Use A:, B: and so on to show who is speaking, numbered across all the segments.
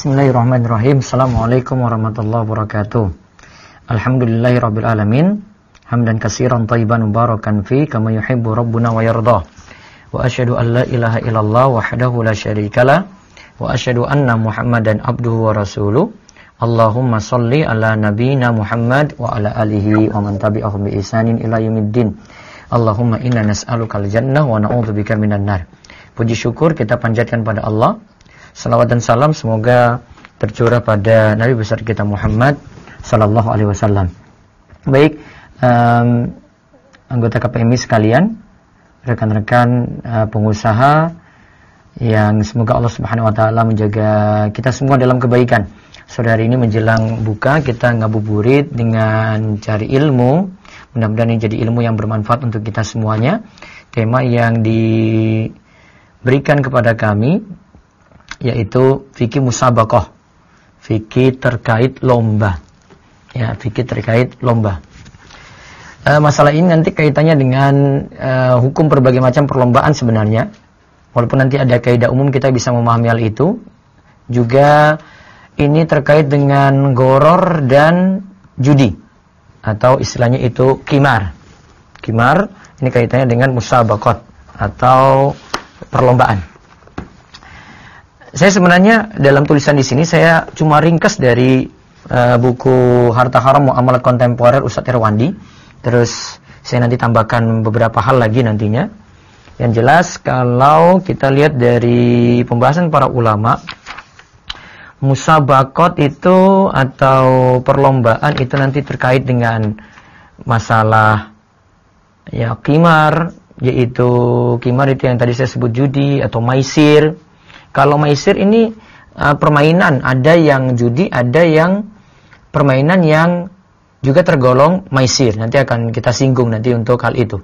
A: Bismillahirrahmanirrahim. Assalamualaikum warahmatullahi wabarakatuh. Alhamdulillahirabbil alamin. Hamdan katsiran thayyiban mubarakan fi kama yuhibbu rabbuna wa yarda. Wa asyhadu an la ilaha illallah wahdahu la syarikalah wa asyhadu anna Muhammadan abduhu wa rasuluh. Allahumma shalli ala nabiyyina Muhammad wa ala alihi wa man tabi'ahum bi ihsanin ila yaumiddin. Allahumma inna nas'alukal jannah wa na'udzubika minan nar. Puji syukur kita panjatkan pada Allah. Salawat dan salam semoga tercurah pada Nabi besar kita Muhammad sallallahu alaihi wasallam. Baik, anggota KPMI sekalian, rekan-rekan pengusaha yang semoga Allah Subhanahu wa taala menjaga kita semua dalam kebaikan. Sore hari ini menjelang buka kita ngabuburit dengan cari ilmu. Mudah-mudahan ini jadi ilmu yang bermanfaat untuk kita semuanya. Tema yang diberikan kepada kami yaitu fikih musabaqah, fikih terkait lomba. Ya, fikih terkait lomba. Masalah ini nanti kaitannya dengan hukum berbagai macam perlombaan sebenarnya. Walaupun nanti ada kaidah umum kita bisa memahami hal itu. Juga ini terkait dengan goror dan judi atau istilahnya itu qimar. Qimar ini kaitannya dengan musabaqat atau perlombaan. Saya sebenarnya dalam tulisan di sini saya cuma ringkas dari buku Harta Haram Muamalat Kontemporer Ustadz Irwandi. Terus saya nanti tambahkan beberapa hal lagi nantinya. Yang jelas kalau kita lihat dari pembahasan para ulama, musabaqat itu atau perlombaan itu nanti terkait dengan masalah ya qimar, yaitu qimar itu yang tadi saya sebut judi atau maisir. Kalau maisir ini permainan, ada yang judi, ada yang permainan yang juga tergolong maisir. Nanti akan kita singgung nanti untuk hal itu.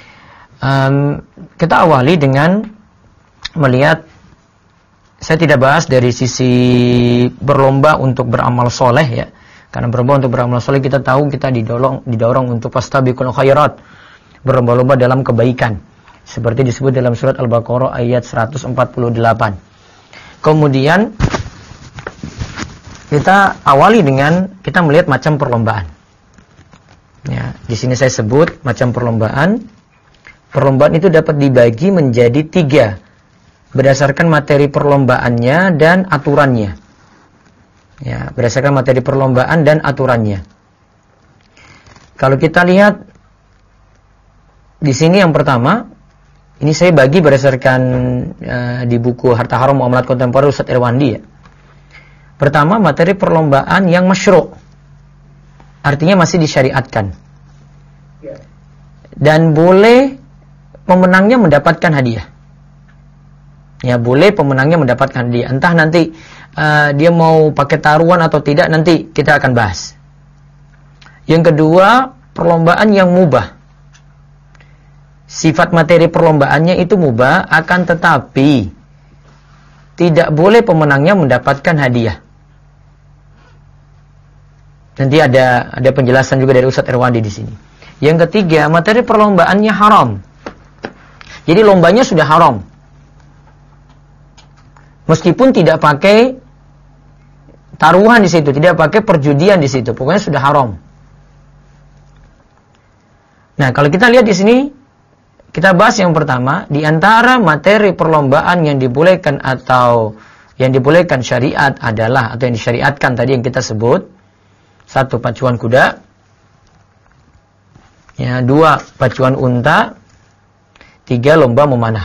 A: Kita awali dengan melihat, saya tidak bahas dari sisi berlomba untuk beramal soleh ya. Karena berlomba untuk beramal soleh kita tahu kita didorong untuk fastabiqul khairat, berlomba-lomba dalam kebaikan. Seperti disebut dalam surat Al-Baqarah ayat 148. Kemudian kita awali dengan kita melihat macam perlombaan. Ya, di sini saya sebut macam perlombaan. Perlombaan itu dapat dibagi menjadi 3 berdasarkan materi perlombaannya dan aturannya. Ya, berdasarkan materi perlombaan dan aturannya. Kalau kita lihat di sini yang pertama, ini saya bagi berdasarkan di buku Harta Haram Muamalat Kontemporer Ustadz Irwandi ya. Pertama, materi perlombaan yang masyru', artinya masih disyariatkan. Dan boleh pemenangnya mendapatkan hadiah. Ya, boleh pemenangnya mendapatkan hadiah. Entah nanti dia mau pakai taruhan atau tidak, nanti kita akan bahas. Yang kedua, perlombaan yang mubah. Sifat materi perlombaannya itu mubah, akan tetapi tidak boleh pemenangnya mendapatkan hadiah. Nanti ada penjelasan juga dari Ustadz Irwandi di sini. Yang ketiga, materi perlombaannya haram. Jadi lombanya sudah haram. Meskipun tidak pakai taruhan di situ, tidak pakai perjudian di situ, pokoknya sudah haram. Nah, kalau kita lihat di sini, kita bahas yang pertama, di antara materi perlombaan yang dibolehkan atau yang dibolehkan syariat adalah, atau yang disyariatkan tadi yang kita sebut, 1, pacuan kuda, ya, 2, pacuan unta, 3, lomba memanah.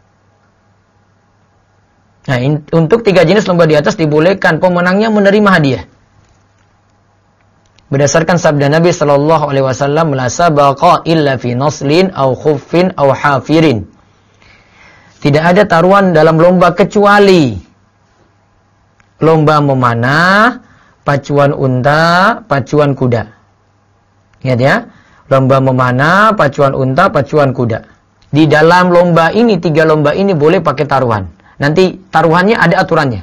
A: Nah, untuk 3 jenis lomba di atas dibolehkan pemenangnya menerima hadiah. Berdasarkan sabda Nabi sallallahu alaihi wasallam, la sabaqa illa fi naslin aw khuffin aw hafirin. Tidak ada taruhan dalam lomba kecuali lomba memanah, pacuan unta, pacuan kuda. Ingat ya, lomba memanah, pacuan unta, pacuan kuda. Di dalam lomba ini, 3 lomba ini boleh pakai taruhan. Nanti taruhannya ada aturannya.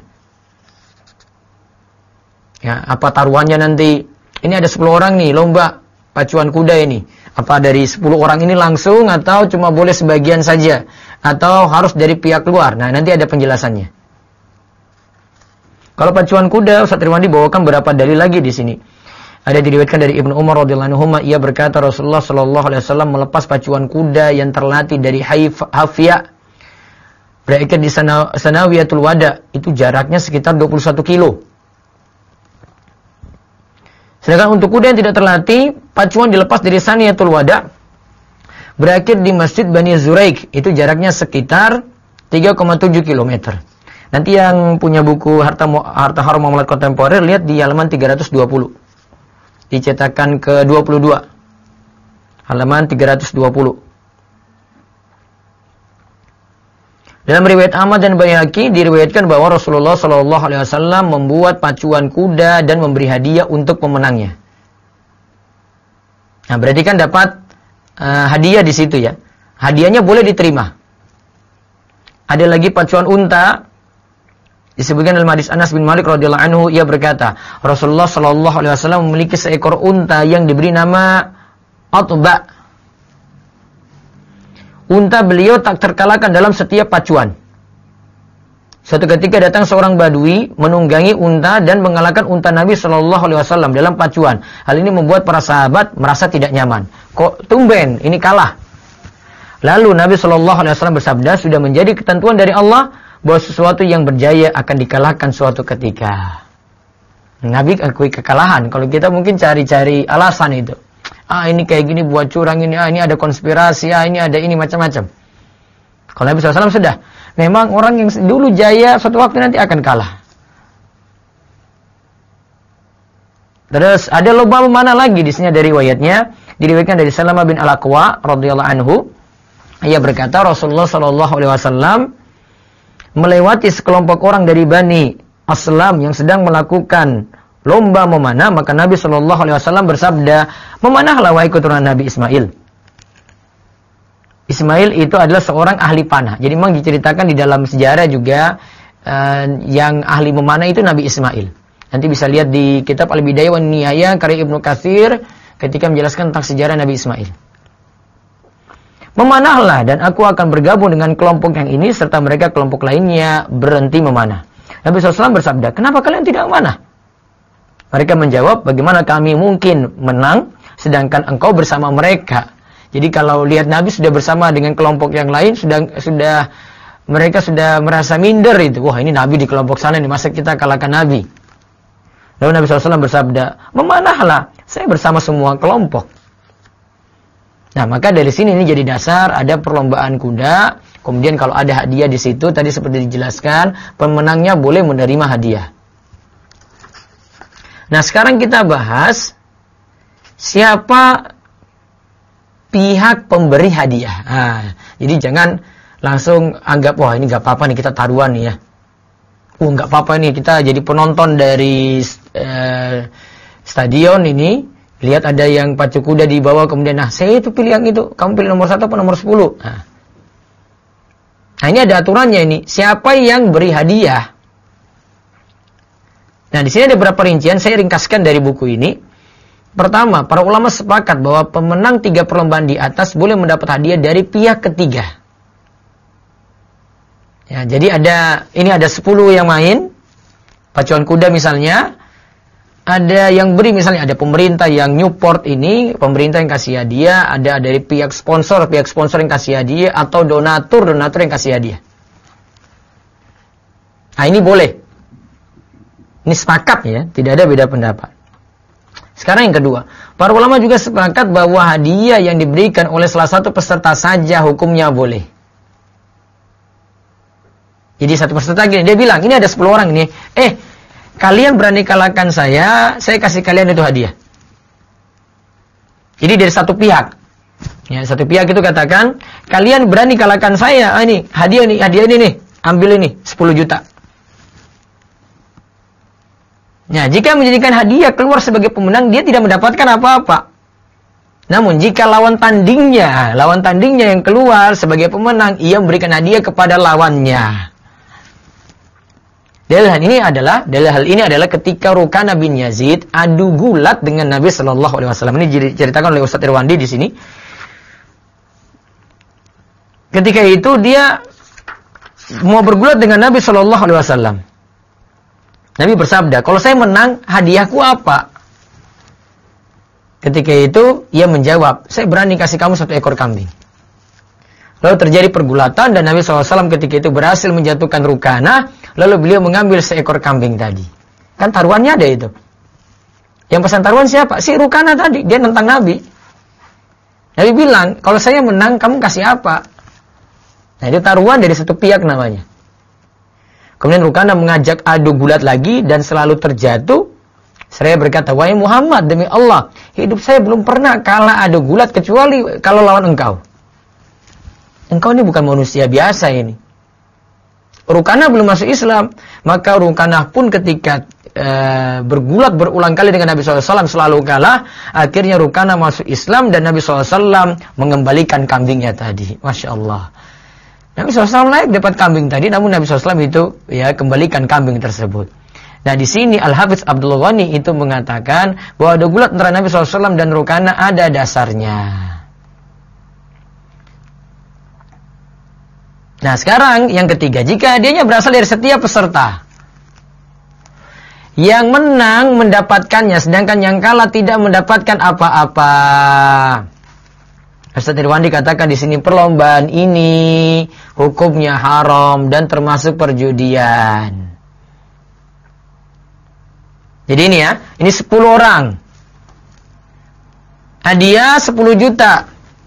A: Ya, apa taruhannya nanti? Ini ada 10 orang nih lomba pacuan kuda ini. Apa dari 10 orang ini langsung atau cuma boleh sebagian saja? Atau harus dari pihak luar? Nah, nanti ada penjelasannya. Kalau pacuan kuda, Ustaz Irwandi bawakan beberapa dalil lagi di sini. Ada diriwayatkan dari Ibnu Umar radhiyallahu anhu, ia berkata Rasulullah sallallahu alaihi wasallam melepas pacuan kuda yang terlatih dari Hafia berikat di Sanawiyatul Wada, itu jaraknya sekitar 21 kilo. Sedangkan untuk kuda yang tidak terlatih, pacuan dilepas dari Saniyatul Wada berakhir di Masjid Bani Zuraik, itu jaraknya sekitar 3,7 km. Nanti yang punya buku Harta Haram Muamalat Kontemporer, lihat di halaman 320. Dicetakan ke 22. Halaman 320. Dalam riwayat Ahmad dan Baihaqi diriwayatkan bahwa Rasulullah SAW membuat pacuan kuda dan memberi hadiah untuk pemenangnya. Nah, berarti kan dapat hadiah di situ ya. Hadiahnya boleh diterima. Ada lagi pacuan unta. Disebutkan dalam hadis Anas bin Malik radhiyallahu anhu, ia berkata, Rasulullah SAW memiliki seekor unta yang diberi nama Utba. Unta beliau tak terkalahkan dalam setiap pacuan. Suatu ketika datang seorang badui menunggangi unta dan mengalahkan unta Nabi SAW dalam pacuan. Hal ini membuat para sahabat merasa tidak nyaman. Kok tumben ini kalah? Lalu Nabi SAW bersabda, sudah menjadi ketentuan dari Allah bahwa sesuatu yang berjaya akan dikalahkan suatu ketika. Nabi akui kekalahan. Kalau kita mungkin cari-cari alasan itu. Ini kayak gini buat curang ini, ini ada konspirasi, ini ada ini macam-macam. Kalau Nabi SAW sudah, memang orang yang dulu jaya suatu waktu nanti akan kalah. Terus ada lomba memanah lagi di sini dari riwayatnya, diriwayatkan dari Salamah bin Al-Aqwa radhiyallahu anhu. Ia berkata Rasulullah SAW melewati sekelompok orang dari Bani Aslam yang sedang melakukan lomba memanah, maka Nabi SAW bersabda, memanahlah wahai keturunan Nabi Ismail. Ismail itu adalah seorang ahli panah. Jadi memang diceritakan di dalam sejarah juga yang ahli memanah itu Nabi Ismail. Nanti bisa lihat di kitab Al-Bidayah wan Nihayah karya Ibnu Katsir ketika menjelaskan tentang sejarah Nabi Ismail. Memanahlah dan aku akan bergabung dengan kelompok yang ini serta mereka kelompok lainnya berhenti memanah. Nabi SAW bersabda, kenapa kalian tidak memanah? Mereka menjawab, bagaimana kami mungkin menang sedangkan engkau bersama mereka. Jadi kalau lihat Nabi sudah bersama dengan kelompok yang lain, mereka sudah merasa minder itu. Wah, ini Nabi di kelompok sana nih, masa kita kalahkan Nabi? Lalu Nabi SAW bersabda, memanahlah, saya bersama semua kelompok. Nah, maka dari sini ini jadi dasar ada perlombaan kuda. Kemudian kalau ada hadiah di situ, tadi seperti dijelaskan, pemenangnya boleh menerima hadiah. Nah, sekarang kita bahas siapa pihak pemberi hadiah. Nah, jadi jangan langsung anggap, wah ini gak apa-apa nih kita taruhan nih ya. Gak apa-apa nih kita jadi penonton dari stadion ini. Lihat ada yang pacu kuda di bawah, kemudian, nah saya itu pilih yang itu. Kamu pilih nomor 1 atau nomor 10. Nah, ini ada aturannya ini. Siapa yang beri hadiah? Nah, di sini ada beberapa rincian, saya ringkaskan dari buku ini. Pertama, para ulama sepakat bahwa pemenang 3 perlombaan di atas boleh mendapat hadiah dari pihak ketiga. Ya, jadi ini ada 10 yang main, pacuan kuda misalnya, ada yang beri misalnya, ada pemerintah yang nyupport ini, pemerintah yang kasih hadiah, ada dari pihak sponsor yang kasih hadiah, atau donatur yang kasih hadiah. Nah, ini boleh. Ini sepakat ya, tidak ada beda pendapat. Sekarang yang kedua, para ulama juga sepakat bahwa hadiah yang diberikan oleh salah satu peserta saja hukumnya boleh. Jadi satu peserta gini, dia bilang, ini ada 10 orang ini, kalian berani kalahkan saya kasih kalian itu hadiah. Jadi dari satu pihak. Ya, satu pihak itu katakan, kalian berani kalahkan saya, ini hadiah ini nih, ambil ini 10 juta. Nah, jika menjadikan hadiah keluar sebagai pemenang, dia tidak mendapatkan apa-apa. Namun, jika lawan tandingnya yang keluar sebagai pemenang, ia memberikan hadiah kepada lawannya. Dalil hal ini adalah ketika Rukana bin Yazid adu gulat dengan Nabi Shallallahu Alaihi Wasallam. Ini diceritakan oleh Ustaz Irwandi di sini. Ketika itu dia mau bergulat dengan Nabi Shallallahu Alaihi Wasallam. Nabi bersabda, kalau saya menang, hadiahku apa? Ketika itu, ia menjawab, saya berani kasih kamu 1 ekor kambing. Lalu terjadi pergulatan dan Nabi SAW ketika itu berhasil menjatuhkan Rukanah, lalu beliau mengambil seekor kambing tadi. Kan taruhannya ada itu. Yang pesan taruhan siapa? Si Rukanah tadi, dia nentang Nabi. Nabi bilang, kalau saya menang, kamu kasih apa? Nah, itu taruhan dari satu pihak namanya. Kemudian Rukanah mengajak adu gulat lagi dan selalu terjatuh. Seraya berkata, wahai Muhammad, demi Allah, hidup saya belum pernah kalah adu gulat kecuali kalau lawan engkau. Engkau ini bukan manusia biasa ini. Rukanah belum masuk Islam, maka Rukanah pun ketika bergulat berulang kali dengan Nabi SAW selalu kalah. Akhirnya Rukanah masuk Islam dan Nabi SAW mengembalikan kambingnya tadi. Masya Allah. Nabi SAW layak dapat kambing tadi, namun Nabi SAW itu ya kembalikan kambing tersebut. Nah, di sini Al-Hafiz Abdul Ghani itu mengatakan bahwa ada gulat antara Nabi SAW dan Rukanah ada dasarnya. Nah, sekarang yang ketiga, jika hadiahnya berasal dari setiap peserta, yang menang mendapatkannya, sedangkan yang kalah tidak mendapatkan apa-apa. Ustaz Irwandi katakan di sini perlombaan ini hukumnya haram dan termasuk perjudian. Jadi ini ya, ini 10 orang. Hadiah 10 juta.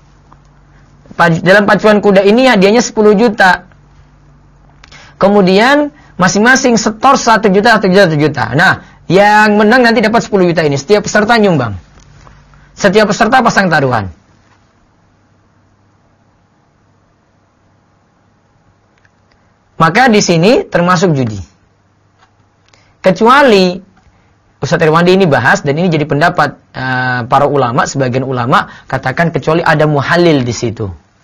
A: Dalam pacuan kuda ini hadiahnya 10 juta. Kemudian masing-masing setor 1 juta, 1 juta, 1 juta. Nah, yang menang nanti dapat 10 juta ini. Setiap peserta nyumbang. Setiap peserta pasang taruhan. Maka di sini termasuk judi. Kecuali Ustaz Irwandi ini bahas dan ini jadi pendapat para ulama, sebagian ulama katakan kecuali ada muhalil di situ.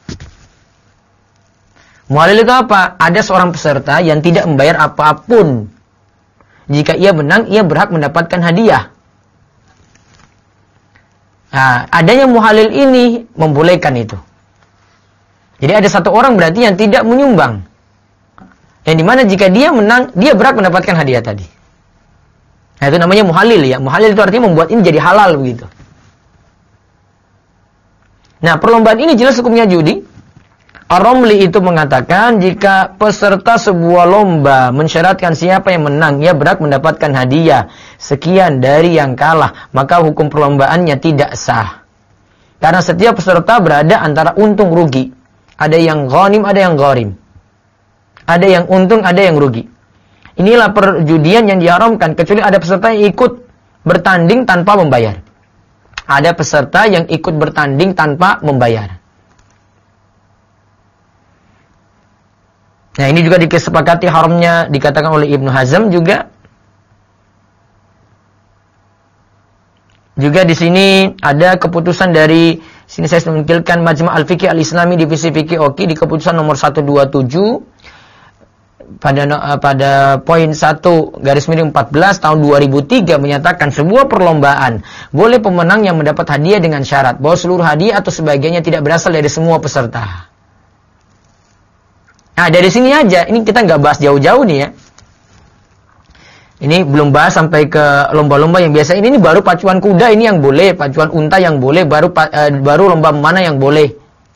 A: Muhalil itu apa? Ada seorang peserta yang tidak membayar apapun. Jika ia menang, ia berhak mendapatkan hadiah. Nah, adanya muhalil ini membolehkan itu. Jadi ada satu orang berarti yang tidak menyumbang. Yang dimana jika dia menang, dia berhak mendapatkan hadiah tadi. Nah, itu namanya muhalil ya. Muhalil itu artinya membuat ini jadi halal begitu. Nah, perlombaan ini jelas hukumnya judi. Ar-Ramli itu mengatakan jika peserta sebuah lomba mensyaratkan siapa yang menang, ia berhak mendapatkan hadiah sekian dari yang kalah, maka hukum perlombaannya tidak sah. Karena setiap peserta berada antara untung rugi. Ada yang ghanim, ada yang gharim. Ada yang untung, ada yang rugi. Inilah perjudian yang diharamkan kecuali ada peserta yang ikut bertanding tanpa membayar. Ada peserta yang ikut bertanding tanpa membayar. Nah, ini juga disepakati haramnya dikatakan oleh Ibnu Hazm juga. Juga di sini ada keputusan dari sini saya menukilkan Majma' Al-Fiqh Al-Islami divisi Fiqh Oki di keputusan nomor 127 pada poin 1/14 tahun 2003 menyatakan sebuah perlombaan boleh pemenang yang mendapat hadiah dengan syarat bahwa seluruh hadiah atau sebagiannya tidak berasal dari semua peserta. Nah, dari sini aja, ini kita nggak bahas jauh-jauh nih ya. Ini belum bahas sampai ke lomba-lomba yang biasa. Ini baru pacuan kuda ini yang boleh, pacuan unta yang boleh, baru lomba mana yang boleh.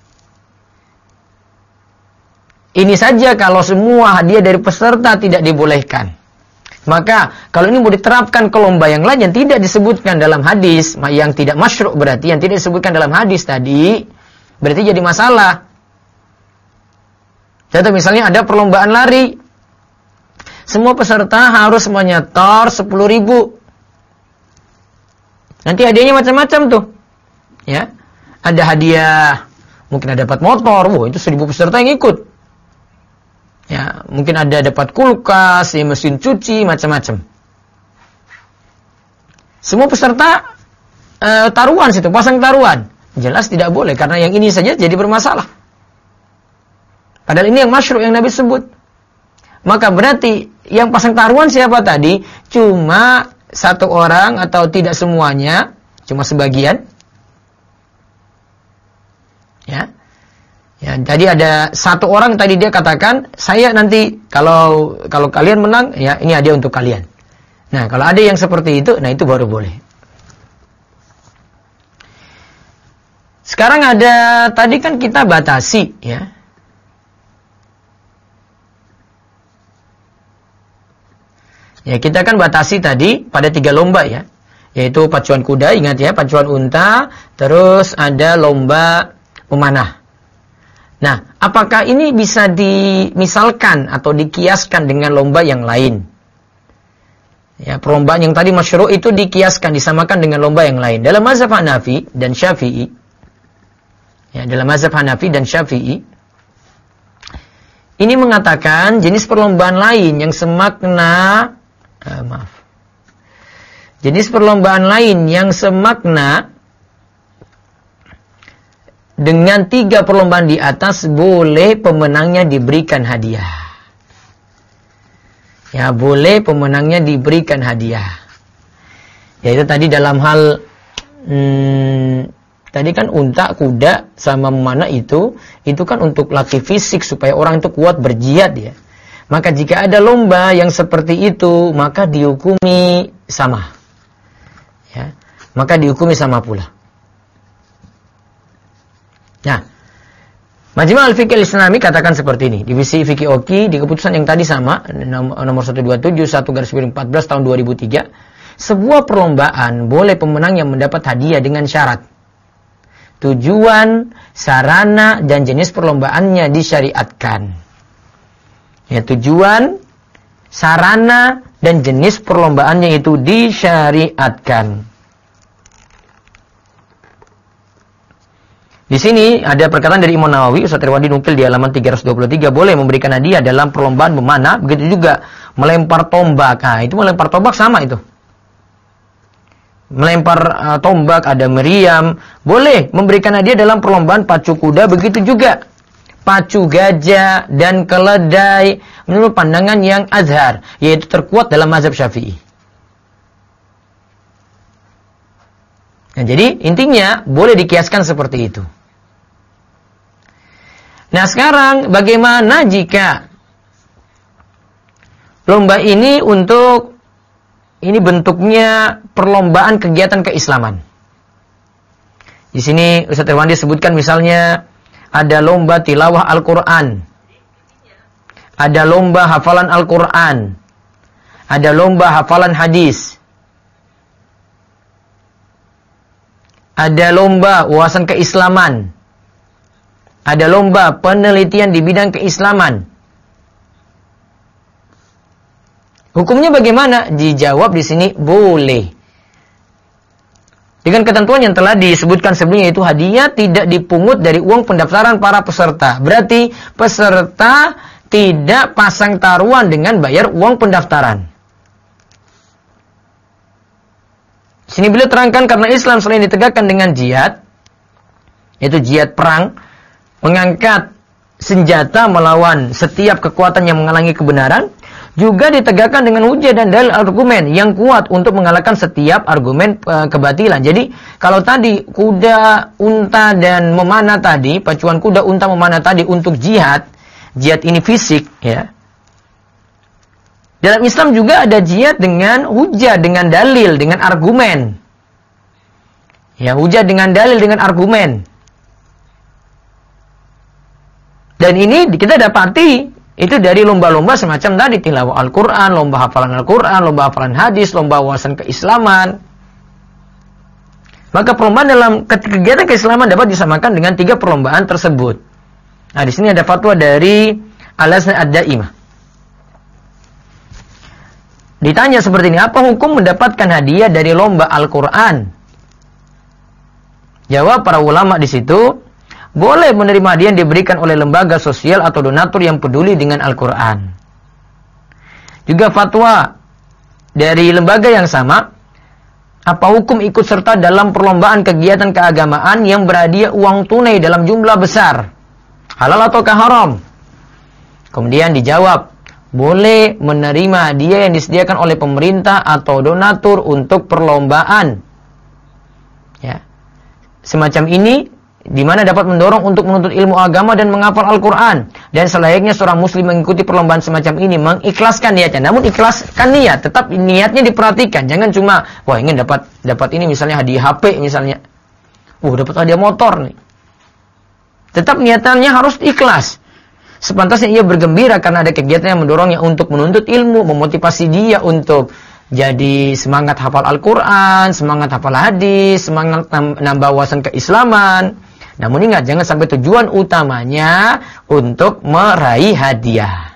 A: Ini saja kalau semua hadiah dari peserta tidak dibolehkan. Maka kalau ini mau diterapkan ke lomba yang lain yang tidak disebutkan dalam hadis, yang tidak masyru' berarti yang tidak disebutkan dalam hadis tadi, berarti jadi masalah. Contoh misalnya ada perlombaan lari. Semua peserta harus menyetor 10.000. Nanti hadiahnya macam-macam tuh. Ya. Ada hadiah, mungkin ada dapat motor. Wah, itu 1.000 peserta yang ikut. Ya, mungkin ada dapat kulkas, ya, mesin cuci, macam-macam. Semua peserta taruhan situ, pasang taruhan. Jelas tidak boleh karena yang ini saja jadi bermasalah. Padahal ini yang masyru' yang Nabi sebut. Maka berarti yang pasang taruhan siapa tadi? Cuma satu orang atau tidak semuanya, cuma sebagian. Ya. Ya, jadi ada satu orang tadi dia katakan, saya nanti kalau kalian menang, ya ini hadiah untuk kalian. Nah, kalau ada yang seperti itu, nah itu baru boleh. Sekarang ada, tadi kan kita batasi, ya. Ya, kita kan batasi tadi pada 3 lomba, ya. Yaitu pacuan kuda, ingat ya, pacuan unta, terus ada lomba memanah. Nah, apakah ini bisa dimisalkan atau dikiaskan dengan lomba yang lain? Ya, perlombaan yang tadi masyru' itu dikiaskan, disamakan dengan lomba yang lain. Dalam mazhab Hanafi dan Syafi'i, ya, dalam mazhab Hanafi dan Syafi'i, ini mengatakan jenis perlombaan lain yang semakna, jenis perlombaan lain yang semakna dengan 3 perlombaan di atas boleh pemenangnya diberikan hadiah. Ya, boleh pemenangnya diberikan hadiah. Yaitu tadi dalam hal tadi kan unta, kuda sama memanah itu kan untuk latih fisik supaya orang itu kuat berjihad, ya. Maka jika ada lomba yang seperti itu, maka dihukumi sama. Ya, maka dihukumi sama pula. Nah, Majma' al-Fiqh al-Islami katakan seperti ini. Divisi Fikih Oki di keputusan yang tadi sama, nomor 127/1/14 tahun 2003, sebuah perlombaan boleh pemenang yang mendapat hadiah dengan syarat tujuan, sarana, dan jenis perlombaannya disyariatkan. Ya, tujuan, sarana, dan jenis perlombaannya itu disyariatkan. Di sini ada perkataan dari Imam Nawawi, Ustaz Irwandi nukil di halaman 323, boleh memberikan hadiah dalam perlombaan memanah, begitu juga melempar tombak. Nah, itu melempar tombak sama itu. Melempar tombak, ada meriam, boleh memberikan hadiah dalam perlombaan pacu kuda, begitu juga pacu gajah dan keledai menurut pandangan yang azhar, yaitu terkuat dalam mazhab Syafi'i. Nah, jadi intinya boleh dikiaskan seperti itu. Nah, sekarang bagaimana jika lomba ini ini bentuknya perlombaan kegiatan keislaman. Di sini Ustaz Irwandi sebutkan misalnya ada lomba tilawah Al-Quran, ada lomba hafalan Al-Quran, ada lomba hafalan hadis, ada lomba wawasan keislaman, ada lomba penelitian di bidang keislaman. Hukumnya bagaimana? Dijawab di sini boleh. Dengan ketentuan yang telah disebutkan sebelumnya, itu hadiah tidak dipungut dari uang pendaftaran para peserta. Berarti peserta tidak pasang taruhan dengan bayar uang pendaftaran. Di sini beliau terangkan karena Islam selain ditegakkan dengan jihad, yaitu jihad perang, mengangkat senjata melawan setiap kekuatan yang menghalangi kebenaran, juga ditegakkan dengan hujah dan dalil argumen yang kuat untuk mengalahkan setiap argumen kebatilan. Jadi, kalau tadi kuda, unta, dan memanah tadi, pacuan kuda, unta, memanah tadi untuk jihad ini fisik, ya. Dalam Islam juga ada jihad dengan hujah, dengan dalil, dengan argumen. Ya, hujah dengan dalil, dengan argumen. Dan ini kita dapati itu dari lomba-lomba semacam tadi, tilawah Al-Quran, lomba hafalan Al-Quran, lomba hafalan hadis, lomba wawasan keislaman. Maka perlombaan dalam kegiatan keislaman dapat disamakan dengan 3 perlombaan tersebut. Nah, di sini ada fatwa dari Al-Lajnah Ad-Daimah. Ditanya seperti ini, apa hukum mendapatkan hadiah dari lomba Al-Quran? Jawab para ulama di situ, boleh menerima hadiah yang diberikan oleh lembaga sosial atau donatur yang peduli dengan Al-Quran. Juga fatwa dari lembaga yang sama, apa hukum ikut serta dalam perlombaan kegiatan keagamaan yang berhadiah uang tunai dalam jumlah besar? Halal ataukah haram? Kemudian dijawab, boleh menerima hadiah yang disediakan oleh pemerintah atau donatur untuk perlombaan. Ya. Semacam ini di mana dapat mendorong untuk menuntut ilmu agama dan menghafal Al-Quran. Dan selayaknya seorang muslim mengikuti perlombaan semacam ini, mengikhlaskan niatnya. Namun ikhlaskan niat, tetap niatnya diperhatikan. Jangan cuma, wah ingin dapat ini misalnya hadiah HP misalnya. Dapat hadiah motor nih. Tetap niatannya harus ikhlas. Sepantasnya ia bergembira karena ada kegiatan yang mendorongnya untuk menuntut ilmu, memotivasi dia untuk jadi semangat hafal Al-Quran, semangat hafal hadis, semangat nambah wawasan keislaman. Namun ingat, jangan sampai tujuan utamanya untuk meraih hadiah.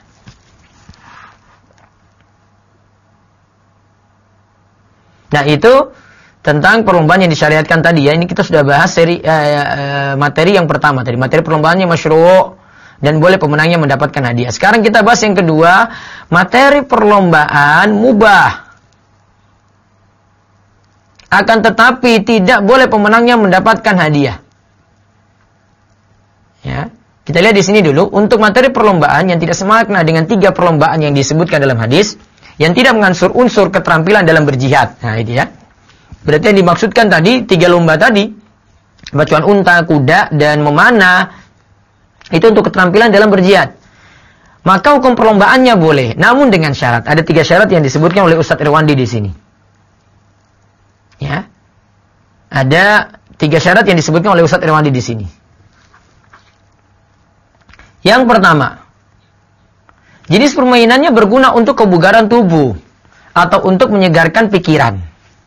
A: Nah, itu tentang perlombaan yang disyariatkan tadi ya. Ini kita sudah bahas materi yang pertama tadi. Materi perlombaannya masyru' dan boleh pemenangnya mendapatkan hadiah. Sekarang kita bahas yang kedua, materi perlombaan mubah. Akan tetapi tidak boleh pemenangnya mendapatkan hadiah. Ya, kita lihat di sini dulu untuk materi perlombaan yang tidak semakna dengan 3 perlombaan yang disebutkan dalam hadis, yang tidak mengansur unsur keterampilan dalam berjihad. Nah, itu ya. Berarti yang dimaksudkan tadi 3 lomba tadi, bacaan unta, kuda, dan memanah, itu untuk keterampilan dalam berjihad. Maka hukum perlombaannya boleh, namun dengan syarat. Ada 3 syarat yang disebutkan oleh Ustadz Irwandi di sini. Ya, ada 3 syarat yang disebutkan oleh Ustadz Irwandi di sini. Yang pertama, jenis permainannya berguna untuk kebugaran tubuh atau untuk menyegarkan pikiran.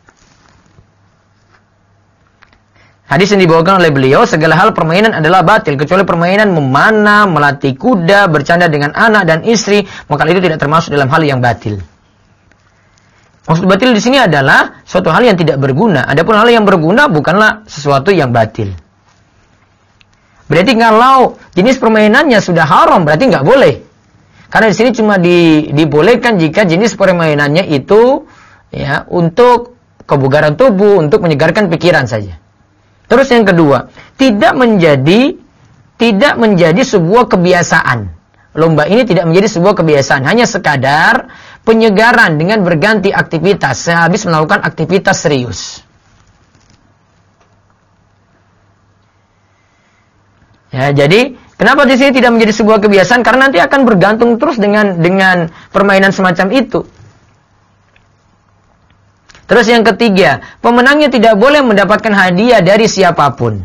A: Hadis yang dibawakan oleh beliau, segala hal permainan adalah batil kecuali permainan memanah, melatih kuda, bercanda dengan anak dan istri, maka itu tidak termasuk dalam hal yang batil. Maksud batil di sini adalah suatu hal yang tidak berguna. Adapun hal yang berguna bukanlah sesuatu yang batil. Berarti kalau jenis permainannya sudah haram, berarti nggak boleh. Karena di sini cuma dibolehkan jika jenis permainannya itu ya untuk kebugaran tubuh, untuk menyegarkan pikiran saja. Terus yang kedua, tidak menjadi sebuah kebiasaan. Lomba ini tidak menjadi sebuah kebiasaan, hanya sekadar penyegaran dengan berganti aktivitas sehabis melakukan aktivitas serius. Ya, jadi kenapa di sini tidak menjadi sebuah kebiasaan? Karena nanti akan bergantung terus dengan permainan semacam itu. Terus yang ketiga, pemenangnya tidak boleh mendapatkan hadiah dari siapapun.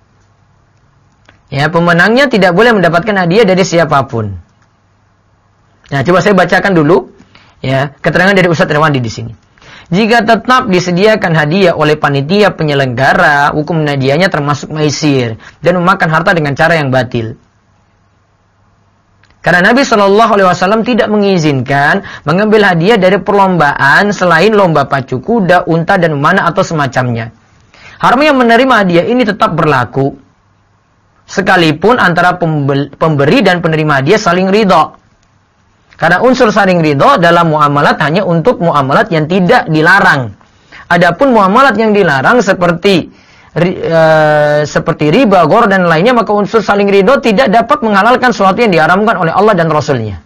A: Ya, pemenangnya tidak boleh mendapatkan hadiah dari siapapun. Nah, coba saya bacakan dulu ya keterangan dari Ustadz Irwandi di sini. Jika tetap disediakan hadiah oleh panitia penyelenggara, hukum hadiahnya termasuk maisir dan memakan harta dengan cara yang batil. Karena Nabi SAW tidak mengizinkan mengambil hadiah dari perlombaan selain lomba pacu kuda, unta, dan memanah atau semacamnya. Haramnya menerima hadiah ini tetap berlaku, sekalipun antara pemberi dan penerima hadiah saling ridho. Karena unsur saling ridho dalam muamalat hanya untuk muamalat yang tidak dilarang. Adapun muamalat yang dilarang seperti riba, ghor dan lainnya, maka unsur saling ridho tidak dapat menghalalkan sesuatu yang diharamkan oleh Allah dan Rasulnya.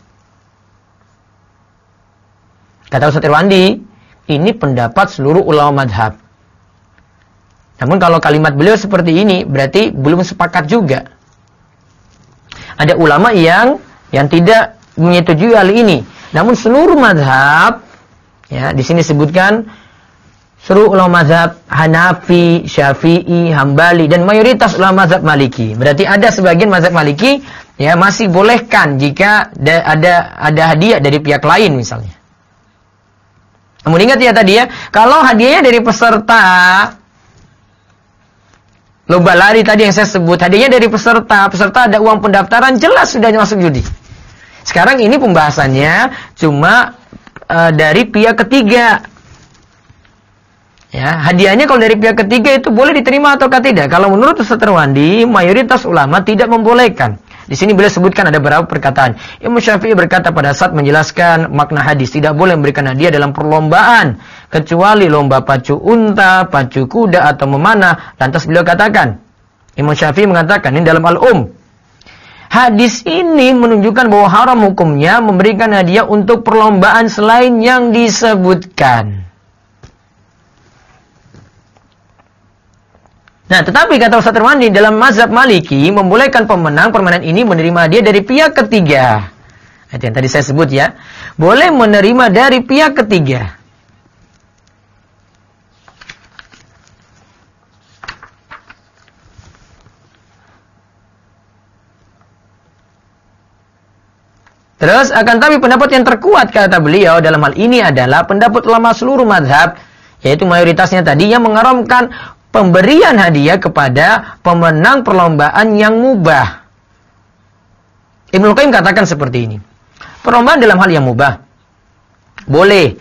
A: Kata Ustadz Irwandi, ini pendapat seluruh ulama madhab. Namun kalau kalimat beliau seperti ini, berarti belum sepakat juga. Ada ulama yang tidak menyetujui hal ini. Namun seluruh madhab, ya di sini sebutkan seluruh ulama mazhab Hanafi, Syafi'i, Hambali, dan mayoritas ulama mazhab Maliki. Berarti ada sebagian mazhab Maliki ya masih bolehkan jika ada hadiah dari pihak lain misalnya. Namun ingat ya tadi ya, kalau hadiahnya dari peserta lomba lari tadi yang saya sebut, hadiahnya dari peserta ada uang pendaftaran, jelas sudah masuk judi. Sekarang ini pembahasannya cuma dari pihak ketiga. Ya, hadiahnya kalau dari pihak ketiga itu boleh diterima atau tidak? Kalau menurut Ustadz Irwandi, mayoritas ulama tidak membolehkan. Di sini beliau sebutkan ada beberapa perkataan. Imam Syafi'i berkata pada saat menjelaskan makna hadis, tidak boleh memberikan hadiah dalam perlombaan kecuali lomba pacu unta, pacu kuda atau memanah. Lantas beliau katakan, Imam Syafi'i mengatakan ini dalam Al-Um, hadis ini menunjukkan bahwa haram hukumnya memberikan hadiah untuk perlombaan selain yang disebutkan. Nah, tetapi kata Ustaz Irwandi, dalam mazhab Maliki membolehkan pemenang permainan ini menerima hadiah dari pihak ketiga. Itu yang tadi saya sebut ya. Boleh menerima dari pihak ketiga. Terus, akan tapi pendapat yang terkuat kata beliau dalam hal ini adalah pendapat ulama seluruh mazhab, yaitu mayoritasnya tadi yang mengharamkan pemberian hadiah kepada pemenang perlombaan yang mubah. Ibnu Qayyim katakan seperti ini. Perlombaan dalam hal yang mubah boleh.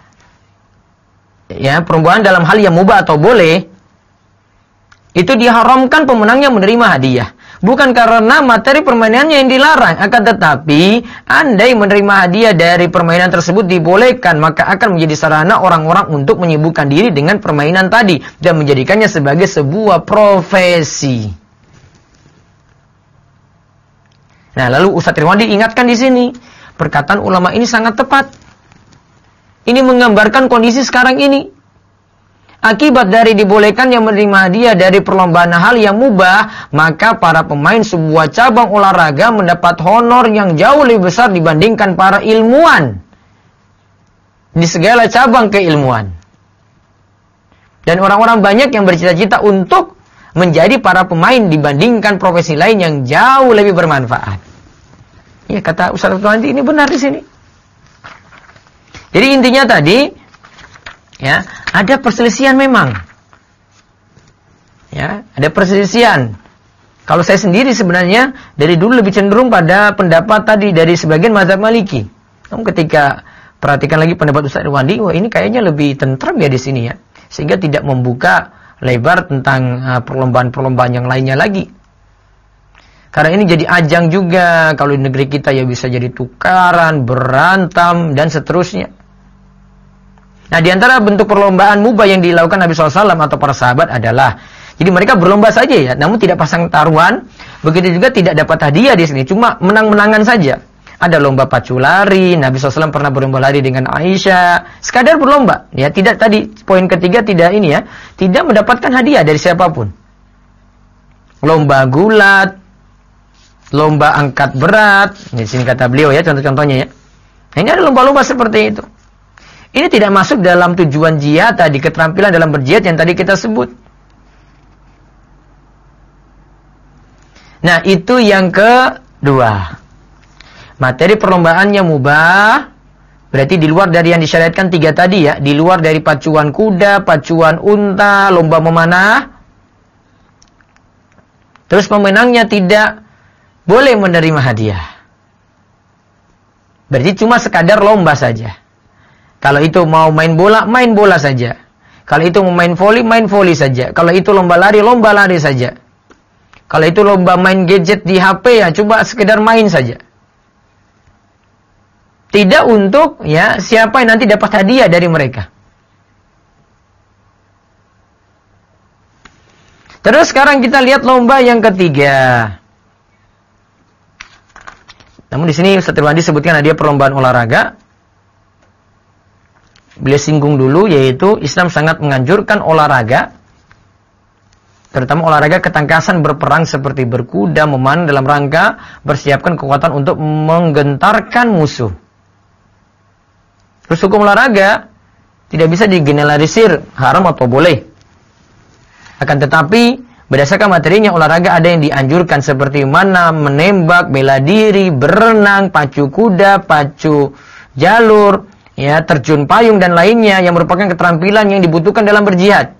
A: Ya, perlombaan dalam hal yang mubah atau boleh itu diharamkan pemenangnya menerima hadiah. Bukan karena materi permainannya yang dilarang, akan tetapi andai menerima hadiah dari permainan tersebut dibolehkan, maka akan menjadi sarana orang-orang untuk menyibukkan diri dengan permainan tadi dan menjadikannya sebagai sebuah profesi. Nah, lalu Ustaz Irwandi ingatkan di sini, perkataan ulama ini sangat tepat. Ini menggambarkan kondisi sekarang ini. Akibat dari dibolehkannya menerima hadiah dari perlombaan hal yang mubah, maka para pemain sebuah cabang olahraga mendapat honor yang jauh lebih besar dibandingkan para ilmuwan di segala cabang keilmuan. Dan orang-orang banyak yang bercita-cita untuk menjadi para pemain dibandingkan profesi lain yang jauh lebih bermanfaat. Ya, kata Ustaz Irwandi ini benar di sini. Jadi intinya tadi, ya, ada perselisihan memang. Ya, ada perselisihan. Kalau saya sendiri sebenarnya dari dulu lebih cenderung pada pendapat tadi dari sebagian mazhab Maliki. Namun ketika perhatikan lagi pendapat Ustaz Irwandi, wah ini kayaknya lebih tentram ya di sini ya. Sehingga tidak membuka lebar tentang perlombaan-perlombaan yang lainnya lagi. Karena ini jadi ajang juga kalau di negeri kita ya bisa jadi tukaran, berantem dan seterusnya. Nah, di antara bentuk perlombaan mubah yang dilakukan Nabi SAW atau para sahabat adalah, jadi mereka berlomba saja ya, namun tidak pasang taruhan. Begitu juga tidak dapat hadiah di sini, cuma menang-menangan saja. Ada lomba pacu lari, Nabi SAW pernah berlomba lari dengan Aisyah, sekadar berlomba. Ya, tidak tadi poin ketiga tidak ini ya, tidak mendapatkan hadiah dari siapapun. Lomba gulat, lomba angkat berat, di sini kata beliau ya contoh-contohnya ya. Nah, ini ada lomba-lomba seperti itu. Ini tidak masuk dalam tujuan jihad tadi, keterampilan dalam berjihad yang tadi kita sebut. Nah, itu yang kedua. Materi perlombaannya mubah, berarti di luar dari yang disyariatkan 3 tadi ya, di luar dari pacuan kuda, pacuan unta, lomba memanah. Terus pemenangnya tidak boleh menerima hadiah. Berarti cuma sekadar lomba saja. Kalau itu mau main bola saja. Kalau itu mau main voli saja. Kalau itu lomba lari saja. Kalau itu lomba main gadget di HP ya, coba sekedar main saja. Tidak untuk ya siapa yang nanti dapat hadiah dari mereka. Terus sekarang kita lihat lomba yang ketiga. Namun di sini Ustaz Irwandi sebutkan hadiah perlombaan olahraga. Beliau singgung dulu, yaitu Islam sangat menganjurkan olahraga, terutama olahraga ketangkasan berperang seperti berkuda, memanah dalam rangka bersiapkan kekuatan untuk menggentarkan musuh. Terus hukum olahraga tidak bisa digeneralisir haram atau boleh. Akan tetapi berdasarkan materinya olahraga ada yang dianjurkan seperti mana menembak, bela diri, berenang, pacu kuda, pacu jalur, ya, terjun payung dan lainnya yang merupakan keterampilan yang dibutuhkan dalam berjihad.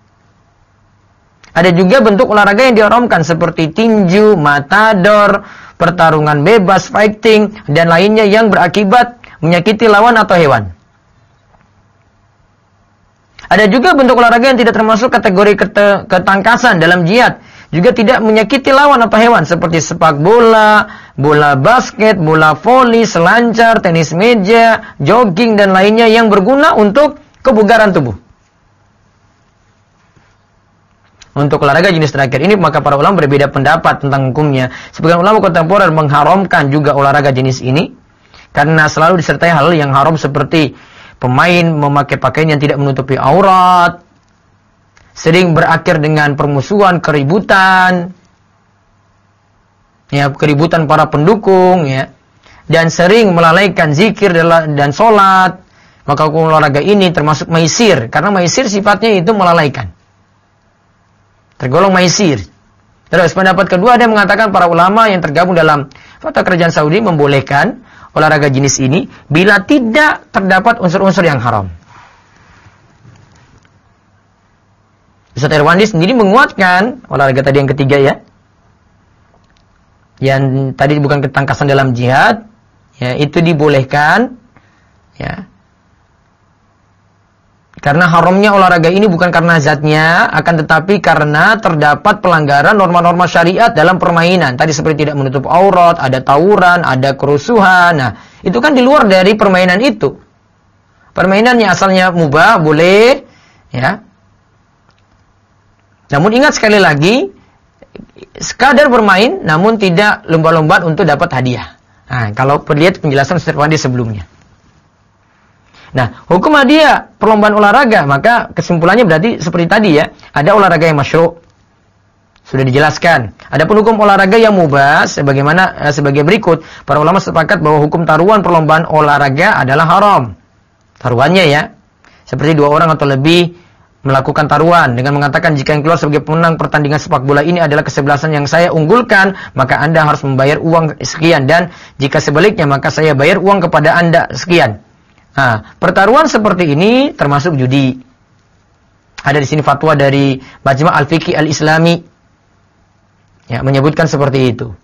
A: Ada juga bentuk olahraga yang diharamkan seperti tinju, matador, pertarungan bebas, fighting, dan lainnya yang berakibat menyakiti lawan atau hewan. Ada juga bentuk olahraga yang tidak termasuk kategori ketangkasan dalam jihad, juga tidak menyakiti lawan atau hewan seperti sepak bola, bola basket, bola voli, selancar, tenis meja, jogging dan lainnya yang berguna untuk kebugaran tubuh. Untuk olahraga jenis terakhir ini maka para ulama berbeda pendapat tentang hukumnya. Sebagian ulama kontemporer mengharamkan juga olahraga jenis ini karena selalu disertai hal yang haram seperti pemain memakai pakaian yang tidak menutupi aurat, sering berakhir dengan permusuhan, keributan, ya, keributan para pendukung, ya, dan sering melalaikan zikir dan sholat, maka hukum olahraga ini termasuk maisir, karena maisir sifatnya itu melalaikan, tergolong maisir. Terus pendapat kedua, ada yang mengatakan para ulama yang tergabung dalam fatwa kerajaan Saudi membolehkan olahraga jenis ini bila tidak terdapat unsur-unsur yang haram. Ustaz Irwandi sendiri menguatkan olahraga tadi yang ketiga, ya, yang tadi bukan ketangkasan dalam jihad, ya, itu dibolehkan, ya, karena haramnya olahraga ini bukan karena zatnya, akan tetapi karena terdapat pelanggaran norma-norma syariat dalam permainan. Tadi seperti tidak menutup aurat, ada tawuran, ada kerusuhan. Nah, itu kan di luar dari permainan itu. Permainan yang asalnya mubah, boleh, ya. Namun ingat sekali lagi, sekadar bermain, namun tidak lomba-lomba untuk dapat hadiah. Nah, kalau lihat penjelasan Ustaz Irwandi sebelumnya. Nah, hukum hadiah perlombaan olahraga, maka kesimpulannya berarti seperti tadi, ya, ada olahraga yang masyru', sudah dijelaskan. Adapun hukum olahraga yang mubah sebagai berikut. Para ulama sepakat bahwa hukum taruhan perlombaan olahraga adalah haram. Taruhannya, ya, seperti 2 orang atau lebih melakukan taruhan dengan mengatakan jika yang keluar sebagai pemenang pertandingan sepak bola ini adalah kesebelasan yang saya unggulkan, maka Anda harus membayar uang sekian, dan jika sebaliknya maka saya bayar uang kepada Anda sekian. Nah, pertaruhan seperti ini termasuk judi. Ada di sini fatwa dari Majma' Al-Fiqh Al-Islami, ya, menyebutkan seperti itu.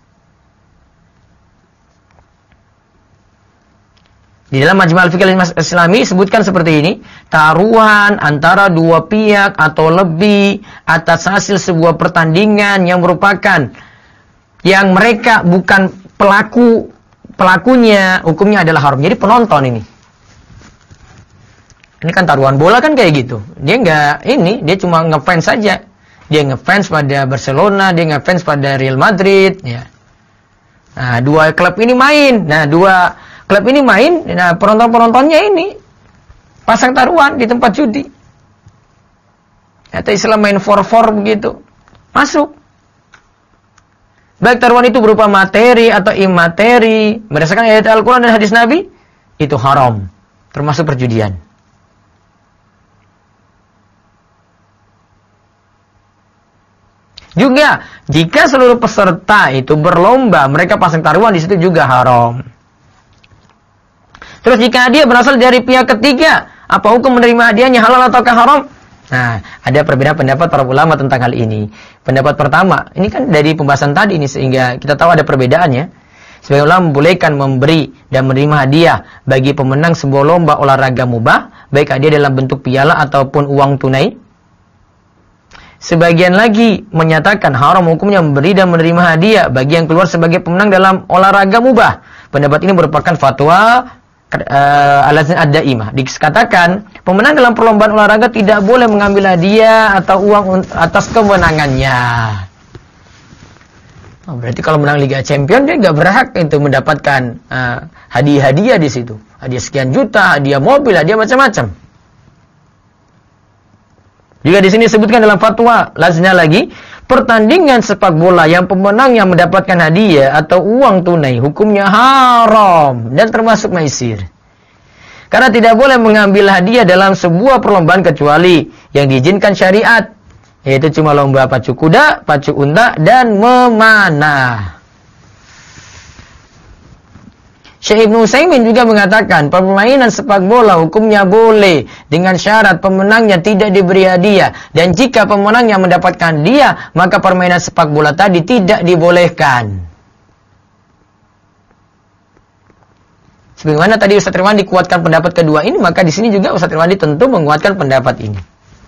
A: Di dalam Majma' Al-Fiqh Al-Islami sebutkan seperti ini, taruhan antara 2 pihak atau lebih atas hasil sebuah pertandingan yang merupakan yang mereka bukan pelakunya, hukumnya adalah haram. Jadi penonton ini. Ini kan taruhan bola kan kayak gitu. Dia dia cuma ngefans saja. Dia ngefans pada Barcelona, dia ngefans pada Real Madrid, ya. Nah, 2 klub ini main. Nah, 2 klub ini main, nah penontonnya ini pasang taruhan di tempat judi. Atau istilah main for begitu. Masuk. Baik taruhan itu berupa materi atau imateri, berdasarkan ayat Al-Quran dan hadis Nabi, itu haram. Termasuk perjudian. Juga jika seluruh peserta itu berlomba, mereka pasang taruhan, di situ juga haram. Terus jika hadiah berasal dari pihak ketiga, apa hukum menerima hadiahnya, halal ataukah haram? Nah, ada perbedaan pendapat para ulama tentang hal ini. Pendapat pertama, ini kan dari pembahasan tadi ini sehingga kita tahu ada perbedaannya. Sebagian ulama membolehkan memberi dan menerima hadiah bagi pemenang sebuah lomba olahraga mubah, baik hadiah dalam bentuk piala ataupun uang tunai. Sebagian lagi menyatakan haram hukumnya memberi dan menerima hadiah bagi yang keluar sebagai pemenang dalam olahraga mubah. Pendapat ini merupakan fatwa Al-Lajnah Ad-Daimah. Dikatakan pemenang dalam perlombaan olahraga tidak boleh mengambil hadiah atau uang atas kemenangannya. Oh, berarti kalau menang Liga Champions dia nggak berhak itu mendapatkan hadiah-hadiah di situ. Hadiah sekian juta, hadiah mobil, hadiah macam-macam. Juga di sini disebutkan dalam fatwa Lajnah lagi, pertandingan sepak bola yang pemenangnya mendapatkan hadiah atau uang tunai hukumnya haram dan termasuk maisir. Karena tidak boleh mengambil hadiah dalam sebuah perlombaan kecuali yang diizinkan syariat, yaitu cuma lomba pacu kuda, pacu unta, dan memanah. Syekh Ibnu Utsaimin juga mengatakan permainan sepak bola hukumnya boleh dengan syarat pemenangnya tidak diberi hadiah, dan jika pemenangnya mendapatkan hadiah maka permainan sepak bola tadi tidak dibolehkan. Sebagaimana tadi Ustaz Irwandi kuatkan pendapat kedua ini, maka di sini juga Ustaz Irwandi tentu menguatkan pendapat ini.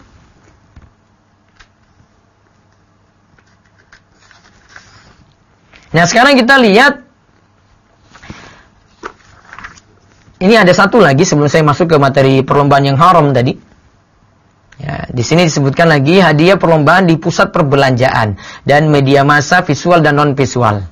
A: Nah, sekarang kita lihat. Ini ada satu lagi sebelum saya masuk ke materi perlombaan yang haram tadi. Ya, di sini disebutkan lagi hadiah perlombaan di pusat perbelanjaan dan media massa visual dan non visual.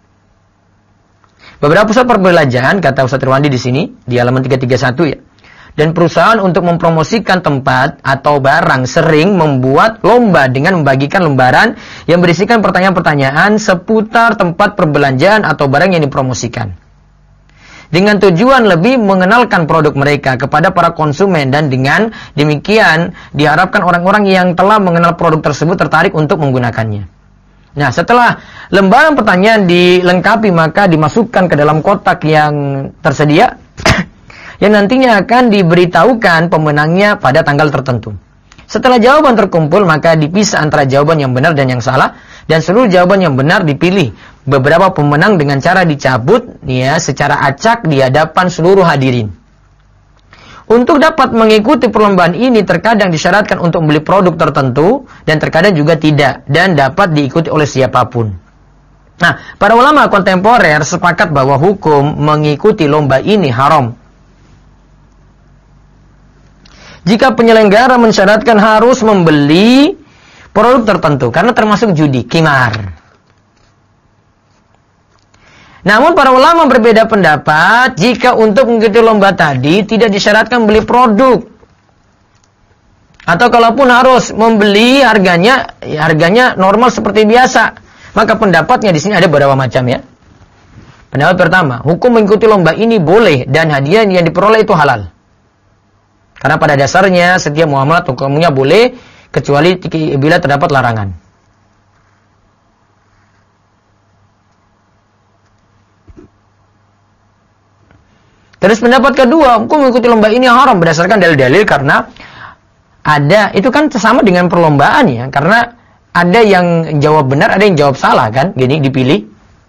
A: Beberapa pusat perbelanjaan, kata Ustaz Irwandi di sini di halaman 331 ya, Dan perusahaan untuk mempromosikan tempat atau barang sering membuat lomba dengan membagikan lembaran yang berisikan pertanyaan-pertanyaan seputar tempat perbelanjaan atau barang yang dipromosikan. Dengan tujuan lebih mengenalkan produk mereka kepada para konsumen, dan dengan demikian diharapkan orang-orang yang telah mengenal produk tersebut tertarik untuk menggunakannya. Nah, setelah lembaran pertanyaan dilengkapi, maka dimasukkan ke dalam kotak yang tersedia yang nantinya akan diberitahukan pemenangnya pada tanggal tertentu. Setelah jawaban terkumpul, maka dipisah antara jawaban yang benar dan yang salah, dan seluruh jawaban yang benar dipilih beberapa pemenang dengan cara dicabut secara acak di hadapan seluruh hadirin. Untuk dapat mengikuti perlombaan ini terkadang disyaratkan untuk membeli produk tertentu, dan terkadang juga tidak, dan dapat diikuti oleh siapapun. Nah, para ulama kontemporer sepakat bahwa hukum mengikuti lomba ini haram jika penyelenggara mensyaratkan harus membeli produk tertentu, karena termasuk judi, qimar. Namun para ulama berbeda pendapat jika untuk mengikuti lomba tadi tidak disyaratkan beli produk, atau kalaupun harus membeli harganya normal seperti biasa. Maka pendapatnya di sini ada beberapa macam ya. Pendapat pertama, hukum mengikuti lomba ini boleh dan hadiah yang diperoleh itu halal. Karena pada dasarnya setiap muamalah hukumnya boleh kecuali bila terdapat larangan. Terus pendapat kedua, hukum mengikuti lomba ini haram berdasarkan dalil-dalil, karena ada, itu kan sama dengan perlombaan ya, karena ada yang jawab benar, ada yang jawab salah kan, gini dipilih.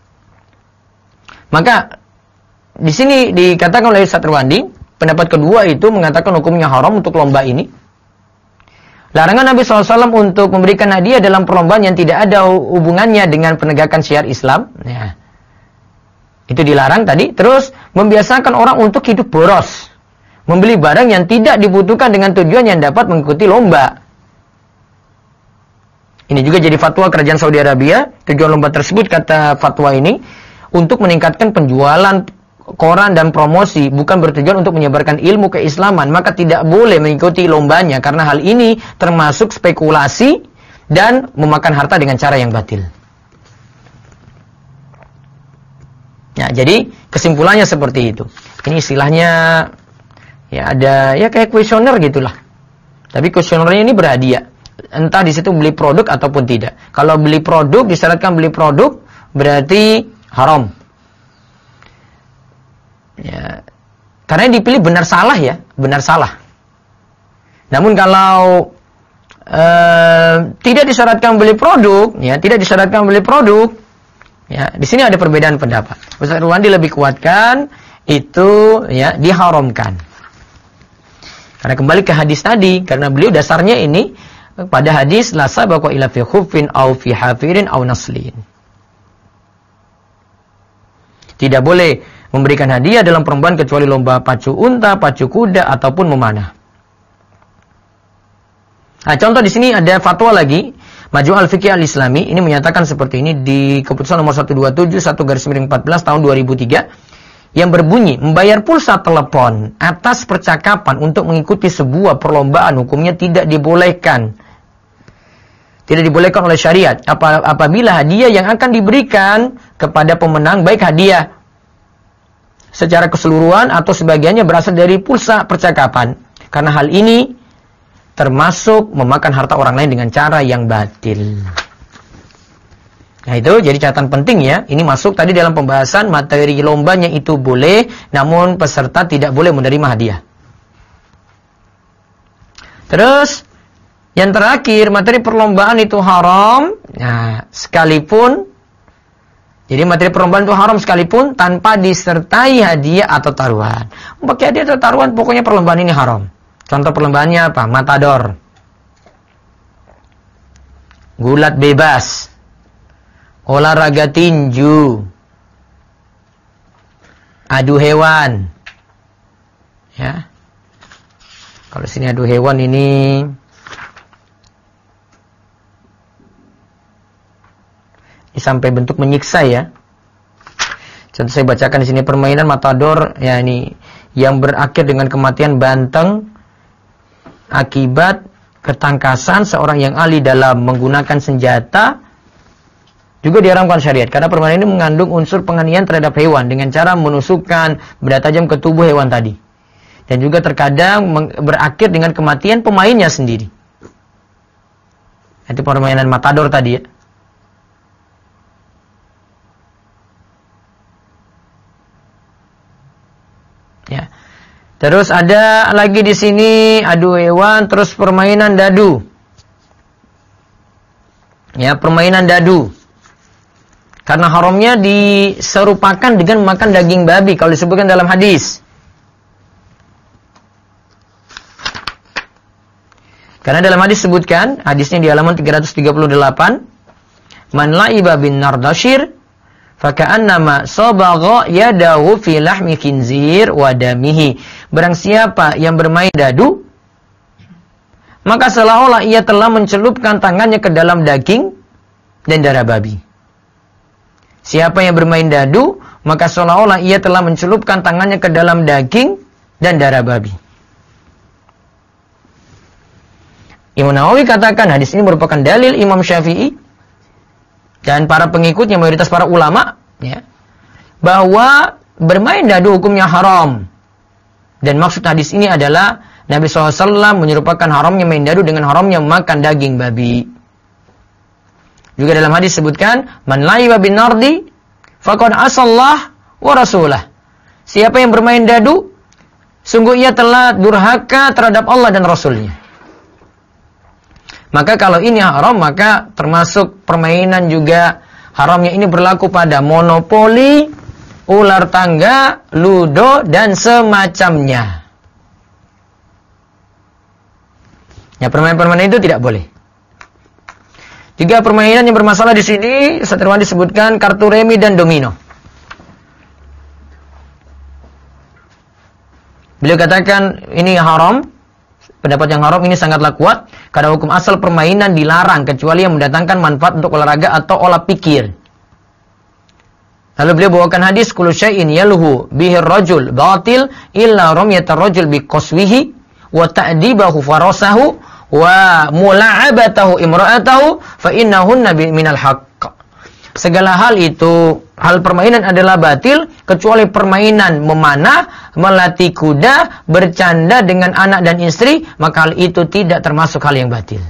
A: Maka di sini dikatakan oleh Ustaz Irwandi, pendapat kedua itu mengatakan hukumnya haram untuk lomba ini. Larangan Nabi SAW untuk memberikan hadiah dalam perlombaan yang tidak ada hubungannya dengan penegakan syiar Islam. Ya. Itu dilarang tadi. Terus membiasakan orang untuk hidup boros, membeli barang yang tidak dibutuhkan dengan tujuan yang dapat mengikuti lomba. Ini juga jadi fatwa kerajaan Saudi Arabia. Tujuan lomba tersebut, kata fatwa ini, untuk meningkatkan penjualan koran dan promosi, bukan bertujuan untuk menyebarkan ilmu keislaman. Maka tidak boleh mengikuti lombanya, karena hal ini termasuk spekulasi dan memakan harta dengan cara yang batil. Ya, jadi kesimpulannya seperti itu. Ini istilahnya ya ada ya kayak kuesioner gitulah. Tapi kuesionernya ini berhadiah. Entah di situ beli produk ataupun tidak. Kalau beli produk, disyaratkan beli produk, berarti haram. Ya, karena dipilih benar salah ya, benar salah. Namun kalau tidak disyaratkan beli produk, ya tidak disyaratkan beli produk, ya di sini ada perbedaan pendapat. Ustaz Irwandi lebih kuatkan itu ya diharamkan. Karena kembali ke hadis tadi, karena beliau dasarnya ini pada hadis la sabaqa ila fi khuffin aw fi hafirin aw naslin. Tidak boleh memberikan hadiah dalam perlombaan kecuali lomba pacu unta, pacu kuda, ataupun memanah. Nah, contoh di sini ada fatwa lagi, Maju' al-Fiqh al-Islami, ini menyatakan seperti ini di keputusan nomor 127 1/14 tahun 2003, yang berbunyi, membayar pulsa telepon atas percakapan untuk mengikuti sebuah perlombaan hukumnya tidak dibolehkan. Tidak dibolehkan oleh syariat apabila hadiah yang akan diberikan kepada pemenang, baik hadiah secara keseluruhan atau sebagiannya berasal dari pulsa percakapan. Karena hal ini termasuk memakan harta orang lain dengan cara yang batil. Nah itu jadi catatan penting ya. Ini masuk tadi dalam pembahasan materi lombanya itu boleh, namun peserta tidak boleh menerima hadiah. Terus yang terakhir, materi perlombaan itu haram. Nah, sekalipun jadi materi perlombaan itu haram sekalipun tanpa disertai hadiah atau taruhan. Pakai hadiah atau taruhan, pokoknya perlombaan ini haram. Contoh perlombaannya apa? Matador, gulat bebas, olahraga tinju, adu hewan. Ya. Kalau sini adu hewan ini sampai bentuk menyiksa ya. Contoh saya bacakan di sini permainan matador, ya ini yang berakhir dengan kematian banteng akibat ketangkasan seorang yang ahli dalam menggunakan senjata juga diharamkan syariat. Karena permainan ini mengandung unsur penganiayaan terhadap hewan dengan cara menusukkan benda tajam ke tubuh hewan tadi. Dan juga terkadang berakhir dengan kematian pemainnya sendiri. Itu permainan matador tadi ya. Ya. Terus ada lagi di sini adu hewan, terus permainan dadu. Ya, permainan dadu. Karena haramnya diserupakan dengan makan daging babi kalau disebutkan dalam hadis. Karena dalam hadis disebutkan, hadisnya di halaman 338, man la'iba bin nardashir faka'annama sabagha yadahu fi lahmi khinzir wa damihi. Barang siapa yang bermain dadu, maka seolah-olah ia telah mencelupkan tangannya ke dalam daging dan darah babi. Siapa yang bermain dadu, maka seolah-olah ia telah mencelupkan tangannya ke dalam daging dan darah babi. Imam Nawawi katakan hadis ini merupakan dalil Imam Syafi'i dan para pengikutnya, mayoritas para ulama, ya, bahwa bermain dadu hukumnya haram. Dan maksud hadis ini adalah Nabi SAW menyerupakan haramnya main dadu dengan haramnya makan daging babi. Juga dalam hadis disebutkan, man la'iba bin nardi faqad asallah wa rasulah. Siapa yang bermain dadu, sungguh ia telah durhaka terhadap Allah dan Rasulnya. Maka kalau ini haram, maka termasuk permainan juga haramnya ini berlaku pada monopoli, ular tangga, ludo, dan semacamnya. Ya, permainan-permainan itu tidak boleh. Tiga permainan yang bermasalah di sini, Ustaz Irwan disebutkan kartu remi dan domino. Beliau katakan ini haram. Pendapat yang haram ini sangatlah kuat karena hukum asal permainan dilarang kecuali yang mendatangkan manfaat untuk olahraga atau olah pikir. Lalu beliau bawakan hadis kullu syai'in yalhu bihi ar-rajul batil illa ramyatar rajul biqaswihi wa ta'dibahu farasahu wa mula'abatahu imra'atahu fa innahunna minal haqq. Segala hal itu, hal permainan adalah batil kecuali permainan memanah, melatih kuda, bercanda dengan anak dan istri, maka hal itu tidak termasuk hal yang batil.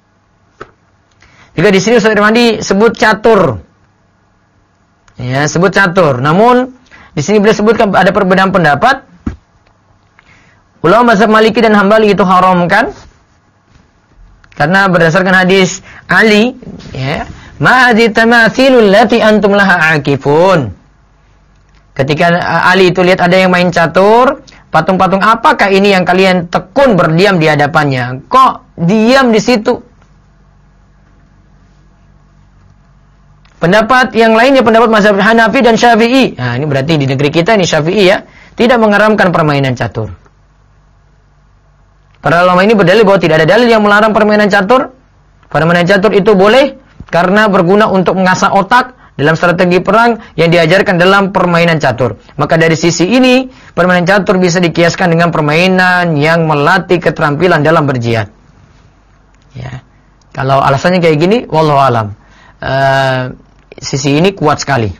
A: Juga di sini Ustaz Irwandi sebut catur. Ya, sebut catur. Namun di sini beliau sebutkan ada perbedaan pendapat. Ulama mazhab Maliki dan Hambali itu haramkan karena berdasarkan hadis Ali, ya, ma'adhi tamathilul lati antum laha akifun. Ketika Ali itu lihat ada yang main catur, patung-patung apakah ini yang kalian tekun berdiam di hadapannya? Kok diam di situ? Pendapat yang lainnya pendapat mazhab Hanafi dan Syafi'i. Nah, ini berarti di negeri kita ini Syafi'i ya, tidak mengharamkan permainan catur. Para ulama ini berdalil bahwa tidak ada dalil yang melarang permainan catur. Permainan catur itu boleh karena berguna untuk mengasah otak dalam strategi perang yang diajarkan dalam permainan catur. Maka dari sisi ini, permainan catur bisa dikiaskan dengan permainan yang melatih keterampilan dalam berjihad. Ya. Kalau alasannya kayak gini, wallahu alam. Sisi ini kuat sekali.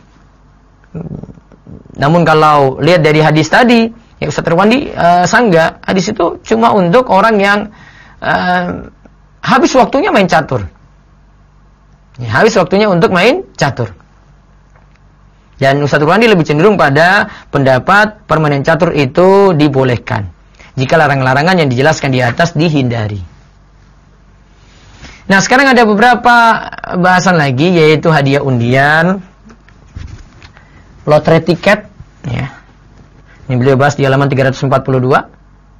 A: Namun kalau lihat dari hadis tadi, ya Ustaz Irwandi sanggah, hadis itu cuma untuk orang yang habis waktunya main catur. Ya, habis waktunya untuk main catur. Dan Ustaz Irwandi lebih cenderung pada pendapat permainan catur itu dibolehkan jika larang-larangan yang dijelaskan di atas dihindari. Nah, sekarang ada beberapa bahasan lagi, yaitu hadiah undian, lotre tiket, ya. Ini beliau bahas di halaman 342.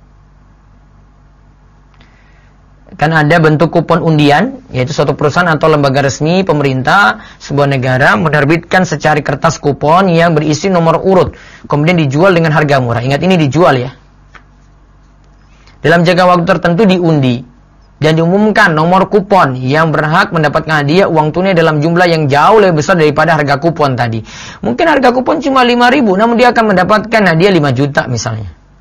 A: Kan ada bentuk kupon undian, yaitu suatu perusahaan atau lembaga resmi pemerintah sebuah negara menerbitkan secari kertas kupon yang berisi nomor urut, kemudian dijual dengan harga murah. Ingat, ini dijual ya. Dalam jangka waktu tertentu diundi dan diumumkan nomor kupon yang berhak mendapatkan hadiah uang tunai dalam jumlah yang jauh lebih besar daripada harga kupon tadi. Mungkin harga kupon cuma 5.000, namun dia akan mendapatkan hadiah 5 juta misalnya.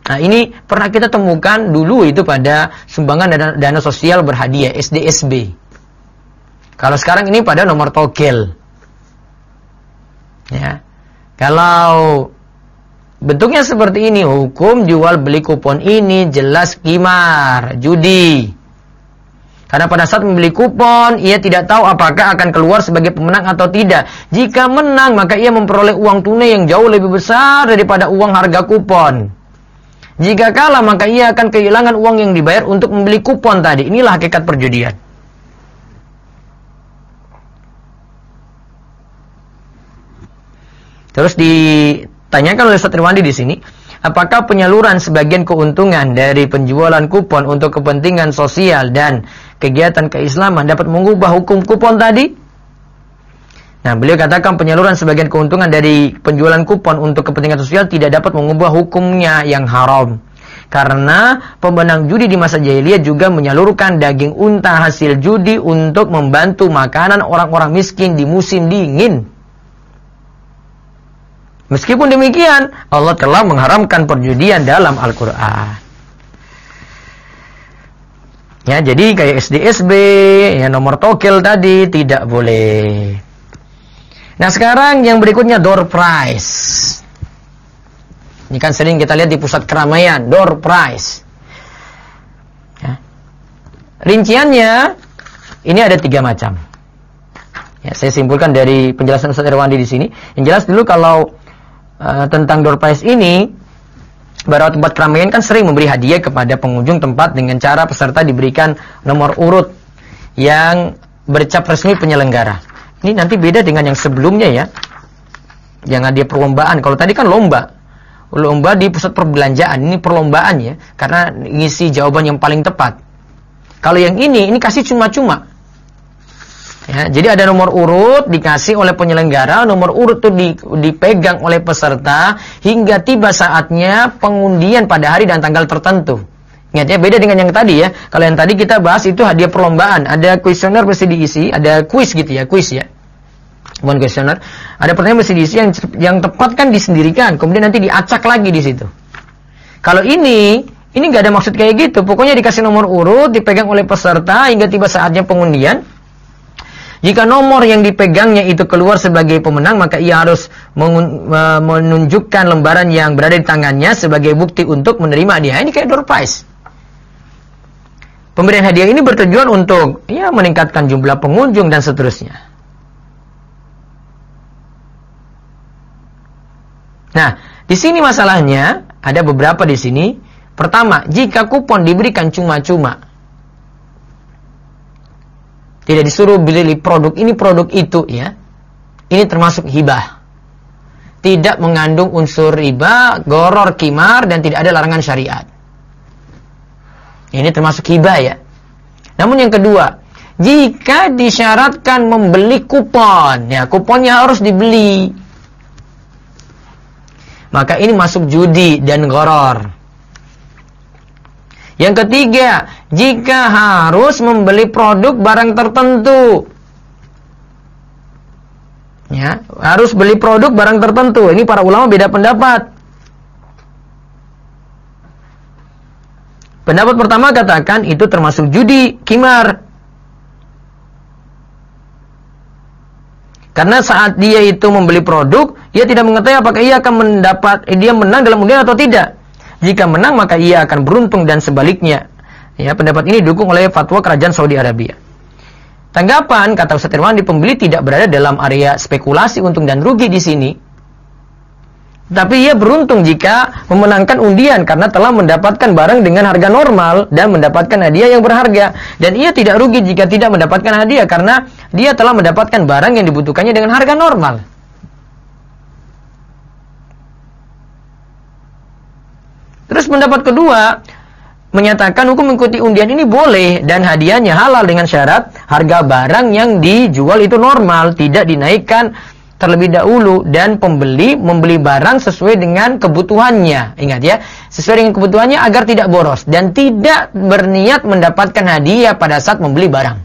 A: Nah, ini pernah kita temukan dulu itu pada sumbangan dana sosial berhadiah, SDSB. Kalau sekarang ini pada nomor togel. Ya. Kalau bentuknya seperti ini, hukum jual beli kupon ini jelas qimar, judi. Karena pada saat membeli kupon, ia tidak tahu apakah akan keluar sebagai pemenang atau tidak. Jika menang, maka ia memperoleh uang tunai yang jauh lebih besar daripada uang harga kupon. Jika kalah, maka ia akan kehilangan uang yang dibayar untuk membeli kupon tadi. Inilah hakikat perjudian. Terus ditanyakan oleh Ustaz Irwandi di sini, apakah penyaluran sebagian keuntungan dari penjualan kupon untuk kepentingan sosial dan kegiatan keislaman dapat mengubah hukum kupon tadi? Nah, beliau katakan penyaluran sebagian keuntungan dari penjualan kupon untuk kepentingan sosial tidak dapat mengubah hukumnya yang haram. Karena pemenang judi di masa jahiliyah juga menyalurkan daging unta hasil judi untuk membantu makanan orang-orang miskin di musim dingin. Meskipun demikian, Allah telah mengharamkan perjudian dalam Al-Quran. Ya, jadi kayak SDSB, ya nomor togel tadi tidak boleh. Nah, sekarang yang berikutnya door prize. Ini kan sering kita lihat di pusat keramaian, door prize. Ya. Rinciannya ini ada 3 macam. Ya, saya simpulkan dari penjelasan Ustaz Irwandi di sini. Yang jelas dulu kalau tentang door prize ini, beberapa tempat keramaian kan sering memberi hadiah kepada pengunjung tempat dengan cara peserta diberikan nomor urut yang bercap resmi penyelenggara. Ini nanti beda dengan yang sebelumnya ya. Yang hadiah perlombaan. Kalau tadi kan lomba di pusat perbelanjaan. Ini perlombaan ya, karena ngisi jawaban yang paling tepat. Kalau yang ini kasih cuma-cuma. Ya, jadi ada nomor urut dikasih oleh penyelenggara, nomor urut itu dipegang oleh peserta hingga tiba saatnya pengundian pada hari dan tanggal tertentu. Ingat ya, beda dengan yang tadi ya. Kalau yang tadi kita bahas itu hadiah perlombaan, ada kuesioner mesti diisi, ada kuis gitu ya, kuis ya. Bukan kuesioner, ada pertanyaan mesti diisi yang tepat kan disendirikan, kemudian nanti diacak lagi di situ. Kalau ini nggak ada maksud kayak gitu. Pokoknya dikasih nomor urut, dipegang oleh peserta hingga tiba saatnya pengundian. Jika nomor yang dipegangnya itu keluar sebagai pemenang, maka ia harus menunjukkan lembaran yang berada di tangannya sebagai bukti untuk menerima hadiah. Ini kayak door prize. Pemberian hadiah ini bertujuan untuk meningkatkan jumlah pengunjung dan seterusnya. Nah, di sini masalahnya ada beberapa di sini. Pertama, jika kupon diberikan cuma-cuma, tidak disuruh beli produk ini produk itu ya, ini termasuk hibah. Tidak mengandung unsur riba, goror, qimar, dan tidak ada larangan syariat. Ini termasuk hibah ya. Namun yang kedua, jika disyaratkan membeli kupon, ya kuponnya harus dibeli, maka ini masuk judi dan goror. Yang ketiga, jika harus membeli produk barang tertentu, ya harus beli produk barang tertentu. Ini para ulama beda pendapat. Pendapat pertama katakan itu termasuk judi, qimar. Karena saat dia itu membeli produk, dia tidak mengetahui apakah ia akan dia menang dalam undian atau tidak. Jika menang, maka ia akan beruntung dan sebaliknya. Ya, pendapat ini didukung oleh fatwa kerajaan Saudi Arabia. Tanggapan kata Ustaz Irwandi, pembeli tidak berada dalam area spekulasi untung dan rugi di sini. Tapi ia beruntung jika memenangkan undian karena telah mendapatkan barang dengan harga normal dan mendapatkan hadiah yang berharga. Dan ia tidak rugi jika tidak mendapatkan hadiah karena dia telah mendapatkan barang yang dibutuhkannya dengan harga normal. Terus pendapat kedua menyatakan hukum mengikuti undian ini boleh dan hadiahnya halal dengan syarat harga barang yang dijual itu normal, tidak dinaikkan terlebih dahulu, dan pembeli membeli barang sesuai dengan kebutuhannya. Ingat ya, sesuai dengan kebutuhannya agar tidak boros dan tidak berniat mendapatkan hadiah pada saat membeli barang.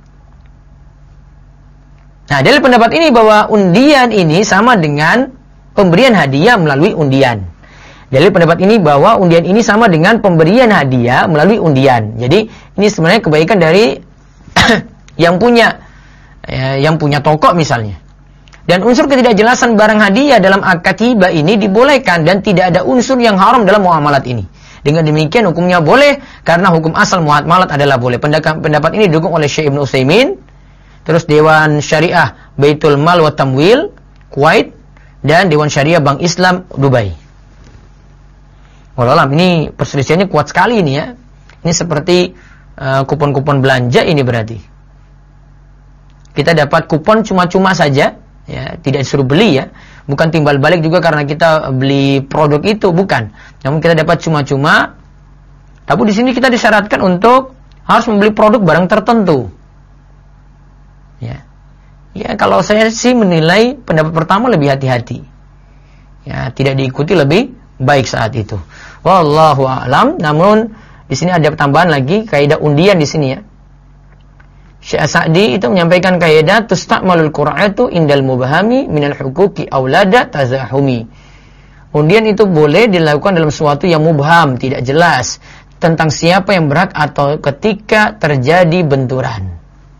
A: Nah, dari pendapat ini bahwa undian ini sama dengan pemberian hadiah melalui undian. Dalil pendapat ini bahwa undian ini sama dengan pemberian hadiah melalui undian. Jadi ini sebenarnya kebaikan dari yang punya toko misalnya. Dan unsur ketidakjelasan barang hadiah dalam akad hibah ini dibolehkan dan tidak ada unsur yang haram dalam muamalat ini. Dengan demikian hukumnya boleh karena hukum asal muamalat adalah boleh. Pendapat ini didukung oleh Syekh Ibnu Utsaimin, terus Dewan Syariah Baitul Mal wa Tamwil Kuwait dan Dewan Syariah Bank Islam Dubai. Wallahualam, ini perselisihannya kuat sekali ini ya. Ini seperti kupon-kupon belanja ini berarti. Kita dapat kupon cuma-cuma saja, ya, tidak disuruh beli ya. Bukan timbal balik juga karena kita beli produk itu, bukan. Namun kita dapat cuma-cuma. Tapi di sini kita disyaratkan untuk harus membeli produk barang tertentu. Ya. Ya, kalau saya sih menilai pendapat pertama lebih hati-hati. Ya, tidak diikuti lebih baik saat itu. Wallahu a'lam. Namun di sini ada tambahan lagi kaidah undian di sini ya. Syekh Sa'di itu menyampaikan kaidah tusta'malul qur'atu indal mubahami minal huquqi aulada tazahumi. Undian itu boleh dilakukan dalam sesuatu yang mubham, tidak jelas tentang siapa yang berhak atau ketika terjadi benturan.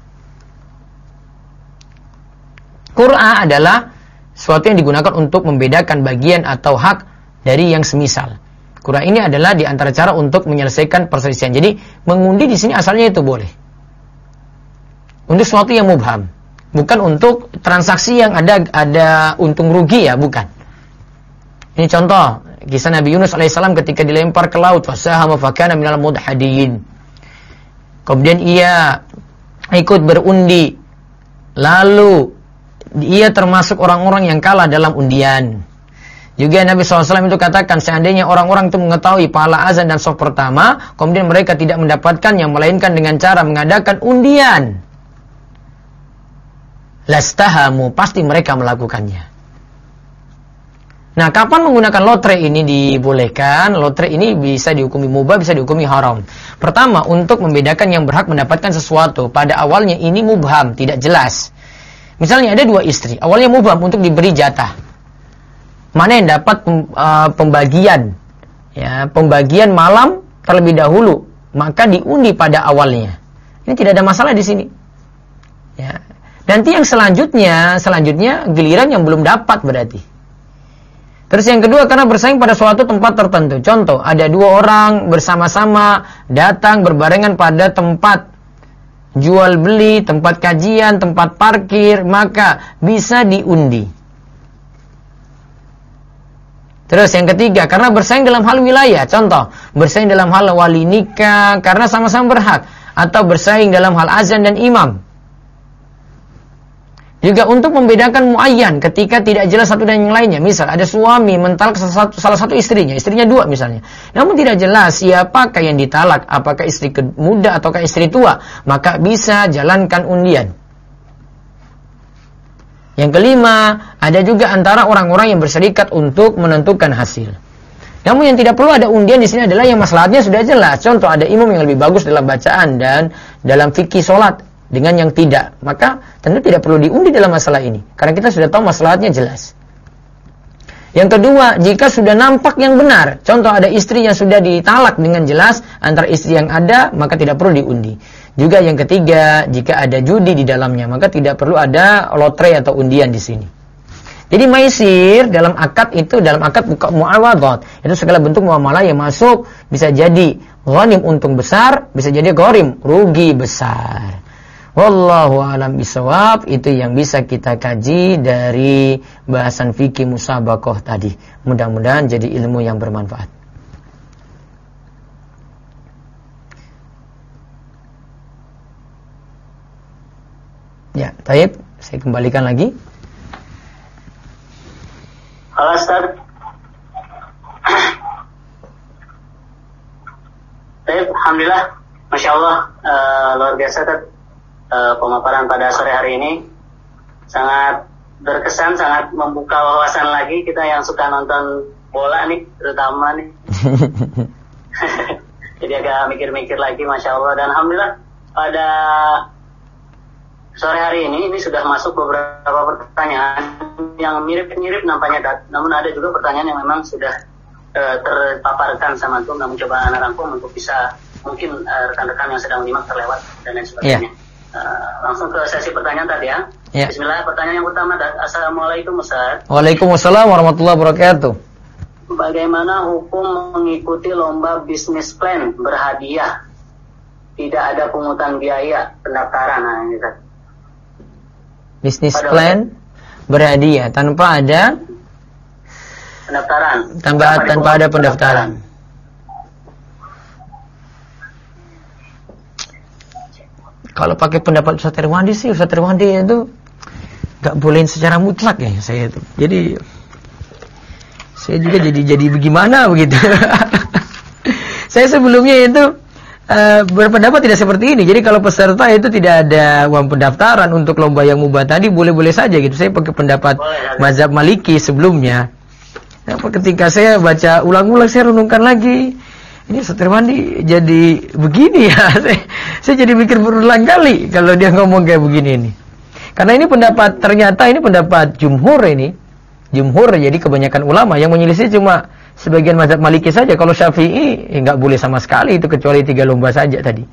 A: Qur'a adalah sesuatu yang digunakan untuk membedakan bagian atau hak dari yang semisal. Qur'a ini adalah di antara cara untuk menyelesaikan perselisihan. Jadi mengundi di sini asalnya itu boleh. Untuk sesuatu yang mubham, bukan untuk transaksi yang ada untung rugi ya, bukan. Ini contoh kisah Nabi Yunus alaihissalam ketika dilempar ke laut, fasahama fakana minal mudhadin. Kemudian ia ikut berundi, lalu ia termasuk orang-orang yang kalah dalam undian. Juga Nabi SAW itu katakan, seandainya orang-orang itu mengetahui pahala azan dan shaf pertama, kemudian mereka tidak mendapatkannya melainkan dengan cara mengadakan undian, lastahamu, pasti mereka melakukannya. Nah, kapan menggunakan lotre ini dibolehkan? Lotre ini bisa dihukumi mubah, bisa dihukumi haram. Pertama, untuk membedakan yang berhak mendapatkan sesuatu. Pada awalnya ini mubham, tidak jelas. Misalnya ada dua istri, awalnya mubham untuk diberi jatah. Mana yang dapat pembagian? Ya, pembagian malam terlebih dahulu, maka diundi pada awalnya. Ini tidak ada masalah di sini. Ya. Nanti yang selanjutnya giliran yang belum dapat berarti. Terus yang kedua, karena bersaing pada suatu tempat tertentu. Contoh, ada dua orang bersama-sama datang berbarengan pada tempat jual beli, tempat kajian, tempat parkir, maka bisa diundi. Terus yang ketiga, karena bersaing dalam hal wilayah. Contoh, bersaing dalam hal wali nikah karena sama-sama berhak, atau bersaing dalam hal azan dan imam. Juga untuk membedakan muayyan ketika tidak jelas satu dan yang lainnya. Misal ada suami mentalak salah satu istrinya dua misalnya. Namun tidak jelas siapakah yang ditalak, apakah istri muda ataukah istri tua, maka bisa jalankan undian. Yang kelima, ada juga antara orang-orang yang berserikat untuk menentukan hasil. Namun yang tidak perlu ada undian di sini adalah yang maslahatnya sudah jelas. Contoh, ada imam yang lebih bagus dalam bacaan dan dalam fikih sholat dengan yang tidak. Maka tentu tidak perlu diundi dalam masalah ini, karena kita sudah tahu maslahatnya jelas. Yang kedua, jika sudah nampak yang benar. Contoh, ada istri yang sudah ditalak dengan jelas antara istri yang ada, maka tidak perlu diundi. Juga yang ketiga, jika ada judi di dalamnya, maka tidak perlu ada lotre atau undian di sini. Jadi maisir dalam akad muawadhat, itu segala bentuk muamalah yang masuk, bisa jadi ghanim untung besar, bisa jadi gharim rugi besar. Wallahu a'lam bishawab. Itu yang bisa kita kaji dari bahasan fikih musabaqah tadi. Mudah-mudahan jadi ilmu yang bermanfaat. Ya, taib, saya kembalikan lagi.
B: Halo Ustaz. Taib, alhamdulillah, masya Allah, luar biasa Ustaz. Pemaparan pada sore hari ini sangat berkesan, sangat membuka wawasan lagi kita yang suka nonton bola nih, terutama nih. Jadi agak mikir-mikir lagi, masya Allah. Dan alhamdulillah pada sore hari ini sudah masuk beberapa pertanyaan yang mirip-mirip nampaknya, namun ada juga pertanyaan yang memang sudah terpaparkan sama antum, namun coba anak rangkum untuk bisa mungkin rekan-rekan yang sedang menyimak terlewat dan lain sebagainya. Langsung ke sesi pertanyaan tadi ya. Bismillah, pertanyaan yang pertama. Assalamualaikum Ustaz.
A: Waalaikumsalam warahmatullahi wabarakatuh.
B: Bagaimana hukum mengikuti lomba bisnis plan berhadiah? Tidak ada pungutan biaya pendaftaran. Nah, ini Ustaz.
A: Bisnis plan berhadiah tanpa ada
B: pendaftaran.
A: Tanpa ada pendaftaran. Kalau pakai pendapat Ustaz Irwandi sih, Ustaz Irwandi itu nggak bolehin secara mutlak ya saya itu. Jadi saya juga jadi bagaimana begitu. Saya sebelumnya itu berpendapat tidak seperti ini. Jadi kalau peserta itu tidak ada uang pendaftaran untuk lomba yang mubah tadi, boleh-boleh saja gitu. Saya pakai pendapat mazhab Maliki sebelumnya. Ketika saya baca ulang-ulang, saya renungkan lagi. Ini Ustaz Irwandi jadi begini ya. Saya jadi mikir berulang kali kalau dia ngomong kayak begini ini. Karena ini pendapat, ternyata ini pendapat jumhur ini. Jumhur, jadi kebanyakan ulama yang menyelisih cuma sebagian mazhab Maliki saja. Kalau Syafi'i nggak boleh sama sekali itu kecuali 3 lomba saja tadi.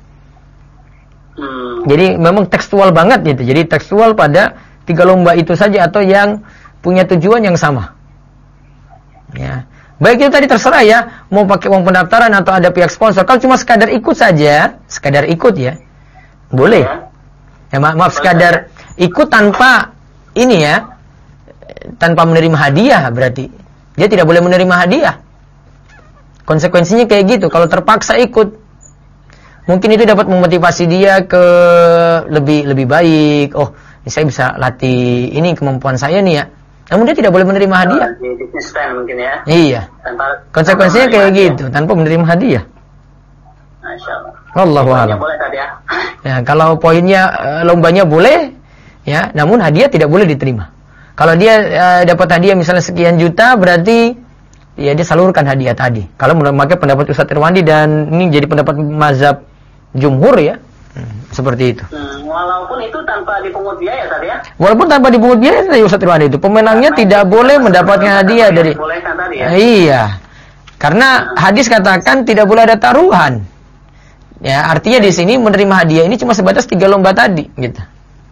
A: Jadi memang tekstual banget gitu. Jadi tekstual pada 3 lomba itu saja atau yang punya tujuan yang sama. Ya. Baik itu tadi terserah ya, mau pakai uang pendaftaran atau ada pihak sponsor. Kalau cuma sekadar ikut saja, sekadar ikut ya, boleh. Ya maaf sekadar ikut tanpa ini ya, tanpa menerima hadiah berarti dia tidak boleh menerima hadiah. Konsekuensinya kayak gitu. Kalau terpaksa ikut, mungkin itu dapat memotivasi dia ke lebih baik. Oh, saya bisa latih ini kemampuan saya nih ya. Namun dia tidak boleh menerima hadiah.
B: Di bisnis plan mungkin ya.
A: Iya. Konsekuensinya kayak gitu, tanpa menerima hadiah.
B: Masya Allah.
A: Wallahu a'lam.
B: Boleh tadi ya.
A: Ya, kalau poinnya lombanya boleh, ya, namun hadiah tidak boleh diterima. Kalau dia dapat hadiah misalnya sekian juta, berarti ya dia salurkan hadiah tadi. Kalau memakai pendapat Ustaz Irwandi dan ini jadi pendapat mazhab jumhur ya. Seperti itu.
B: Walaupun itu tanpa dipungut biaya tadi ya.
A: Walaupun tanpa dipungut biaya tadi Ustaz Irwandi itu pemenangnya tidak boleh mendapatkan hadiah dari.
B: Bolehkan tadi ya.
A: Iya. Karena hadis katakan tidak boleh ada taruhan. Ya, artinya di sini menerima hadiah ini cuma sebatas 3 lomba tadi gitu.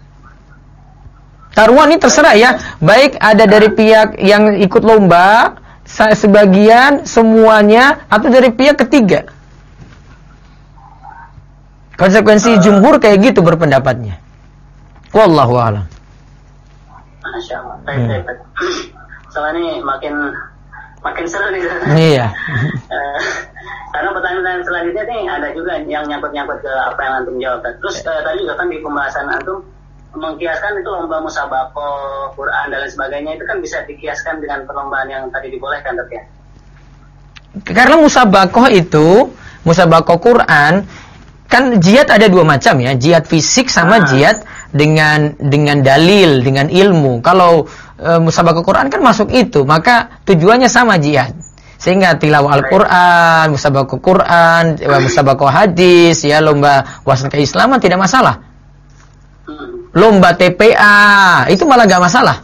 A: Taruhan ini terserah ya, baik ada dari pihak yang ikut lomba, sebagian, semuanya, atau dari pihak ketiga. Konsekuensi jumhur kayak gitu berpendapatnya. Wallahu a'lam.
B: Masya Allah. Baik. Soalnya ini makin seru nih.
A: Iya.
B: Karena pertanyaan selanjutnya nih ada juga yang nyangkut-nyangkut ke apa yang antum jawab. Terus tadi juga kan di pembahasan antum mengkiaskan itu lomba musabaqah Quran dan lain sebagainya, itu kan bisa dikiaskan dengan perlombaan yang tadi dibolehkan ya.
A: Karena musabaqah Quran kan jihad ada 2 macam ya, jihad fisik sama jihad dengan dalil, dengan ilmu. Kalau musabaqah Quran kan masuk itu, maka tujuannya sama jihad. Sehingga tilawah Al-Quran, musabaqah Quran, musabaqah hadis, ya lomba wawasan keislaman tidak masalah. Lomba TPA itu malah gak masalah.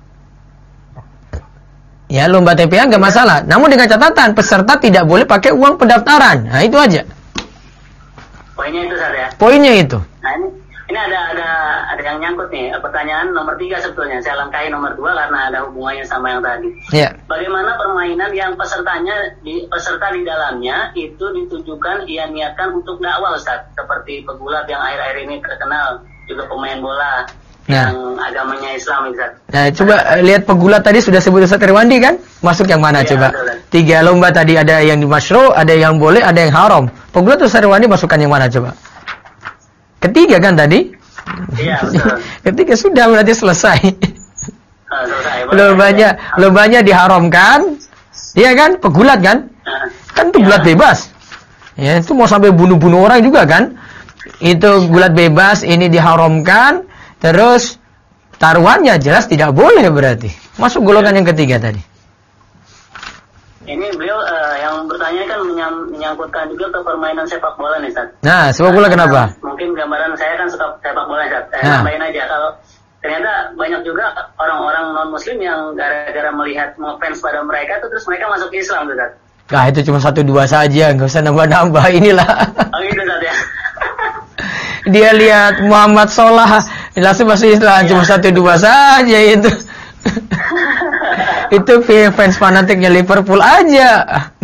A: Ya lomba TPA gak masalah. Namun dengan catatan peserta tidak boleh pakai uang pendaftaran. Nah itu aja.
B: Poinnya itu saja.
A: Poinnya itu.
B: Nah ini ada yang nyangkut nih. Pertanyaan nomor 3 sebetulnya. Saya langkahi nomor 2 karena ada hubungannya sama yang tadi.
A: Ya.
B: Bagaimana permainan yang peserta di dalamnya itu ditujukan ia niatkan untuk dakwah Ustaz, seperti pegulat yang akhir-akhir ini terkenal, juga pemain bola yang agamanya Islam Ustaz.
A: Nah, coba lihat pegulat tadi sudah sebut Ustaz Irwandi kan? Masuk yang mana coba? Betul. 3 lomba tadi ada yang dimasyru', ada yang boleh, ada yang haram. Pegulat Ustaz Irwandi masukkan yang mana coba? Ketiga kan tadi?
B: Iya, betul.
A: Ketiga sudah berarti selesai.
B: Selesai.
A: Lombanya diharamkan. Iya kan? Pegulat kan? Kan itu gulat bebas. Ya, itu mau sampai bunuh-bunuh orang juga kan? Itu gulat bebas, ini diharamkan. Terus taruhannya jelas tidak boleh berarti. Masuk golongan yang ketiga tadi.
B: Ini beliau yang bertanya kan menyangkutkan juga ke permainan sepak bola nih, Ustaz.
A: Nah, sepak bola kenapa?
B: Mungkin gambaran saya kan suka sepak bola, Ustaz. Nambahin aja kalau ternyata banyak juga orang-orang non-muslim yang gara-gara melihat ngefans pada mereka tuh terus mereka masuk Islam, Ustaz.
A: Nah, itu cuma 1-2 saja, nggak usah nambah-nambah inilah.
B: Oh gitu, Ustaz ya.
A: Dia lihat Muhammad Salah langsung masuk Islam, cuma 1-2 saja itu. Itu fans fanatiknya Liverpool aja.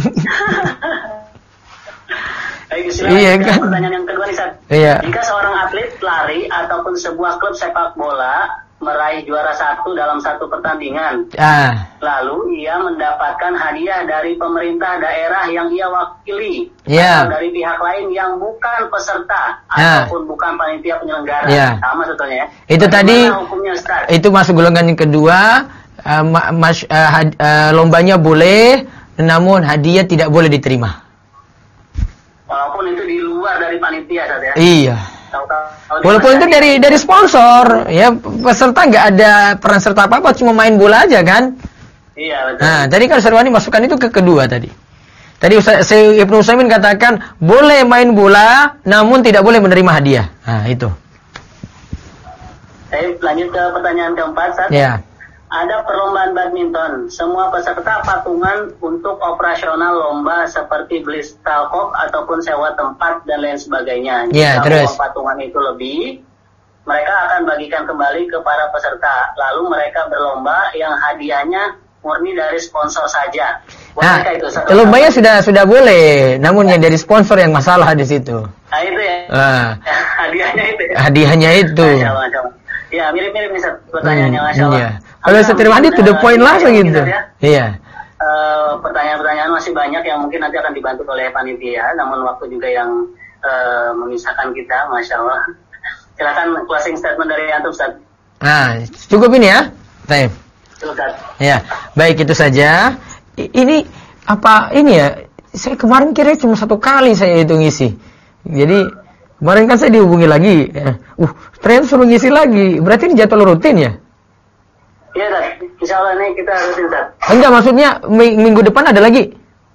A: Iya kan?
B: Pertanyaan yang kedua nih, Ustaz.
A: Iya.
B: Jika seorang atlet lari ataupun sebuah klub sepak bola meraih juara 1 dalam satu pertandingan, lalu ia mendapatkan hadiah dari pemerintah daerah yang ia wakili, atau dari pihak lain yang bukan peserta ataupun bukan panitia penyelenggara, sama sebetulnya ya.
A: Itu tadi,
B: hukumnya, Ustaz?
A: Itu masuk golongan yang kedua. Lombanya boleh, namun hadiah tidak boleh diterima.
B: Walaupun itu di luar dari panitia, Ustaz ya.
A: Iya. Walaupun itu dari sponsor, ya peserta nggak ada peran serta apa-apa, cuma main bola aja kan.
B: Iya, betul.
A: Nah, tadi kan Syarwani masukkan itu ke kedua tadi. Tadi Ibnu Utsaimin katakan boleh main bola, namun tidak boleh menerima hadiah. Nah, itu.
B: Saya lanjut ke pertanyaan keempat, Ustaz.
A: Ya.
B: Ada perlombaan badminton. Semua peserta patungan untuk operasional lomba seperti beli stalkop ataupun sewa tempat dan lain sebagainya.
A: Jika
B: uang patungan itu lebih, mereka akan bagikan kembali ke para peserta. Lalu mereka berlomba yang hadiahnya murni dari sponsor saja.
A: Nah, lombanya sudah boleh, namun yang dari sponsor yang masalah di situ.
B: Nah, itu ya. Hadiahnya itu. Ya?
A: Hadiahnya itu.
B: Ya, mirip-mirip nih pertanyaannya, Masya Allah.
A: Iya. Kalau setir mandi to the point langsung gitu. Iya.
B: Pertanyaan-pertanyaan masih banyak yang mungkin nanti akan dibantu oleh panitia, namun waktu juga yang memisahkan kita, Masya Allah. Silakan closing statement dari Antum, Ustaz.
A: Nah, cukup ini ya. Baik.
B: Ustaz.
A: Ya, baik itu saja. Ini apa ini ya? Saya kemarin kira cuma 1 kali saya itu ngisi. Jadi kemarin kan saya dihubungi lagi. Ternyata suruh ngisi lagi. Berarti ini jadwal rutin ya?
B: Iya, Ustaz. Insya Allah ini kita rutin, Ustaz.
A: Enggak, maksudnya minggu depan ada lagi?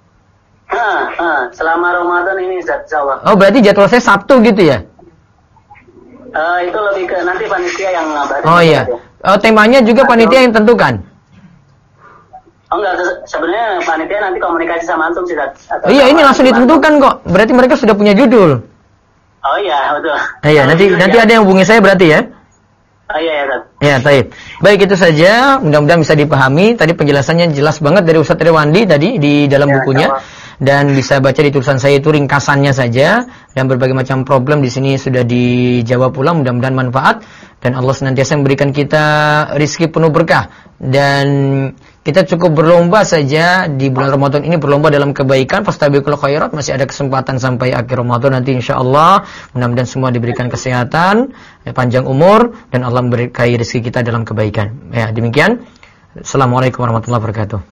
B: Selama Ramadan ini, Ustaz, insya Allah.
A: Oh, berarti jadwal saya Sabtu gitu ya?
B: Itu lebih ke nanti panitia yang ngabarin.
A: Oh iya. Temanya juga panitia yang tentukan?
B: Oh enggak, sebenarnya panitia nanti komunikasi sama Antum sih, Ustaz.
A: Iya, ini langsung ditentukan kok. Berarti mereka sudah punya judul.
B: Oh iya, betul.
A: Iya, nanti ada yang hubungi saya berarti ya?
B: Oh iya, Ustaz.
A: Ya, baik itu saja. Mudah-mudahan bisa dipahami. Tadi penjelasannya jelas banget dari Ustaz Rewandi tadi di dalam bukunya. Dan bisa baca di tulisan saya itu ringkasannya saja, dan berbagai macam problem di sini sudah dijawab ulang. Mudah-mudahan manfaat dan Allah senantiasa memberikan kita rizki penuh berkah, dan kita cukup berlomba saja di bulan Ramadan ini, berlomba dalam kebaikan. Fastabiqul khairat, masih ada kesempatan sampai akhir Ramadan nanti insyaallah. Mudah-mudahan semua diberikan kesehatan, panjang umur, dan Allah memberkahi rezeki kita dalam kebaikan. Ya, demikian. Assalamualaikum warahmatullahi wabarakatuh.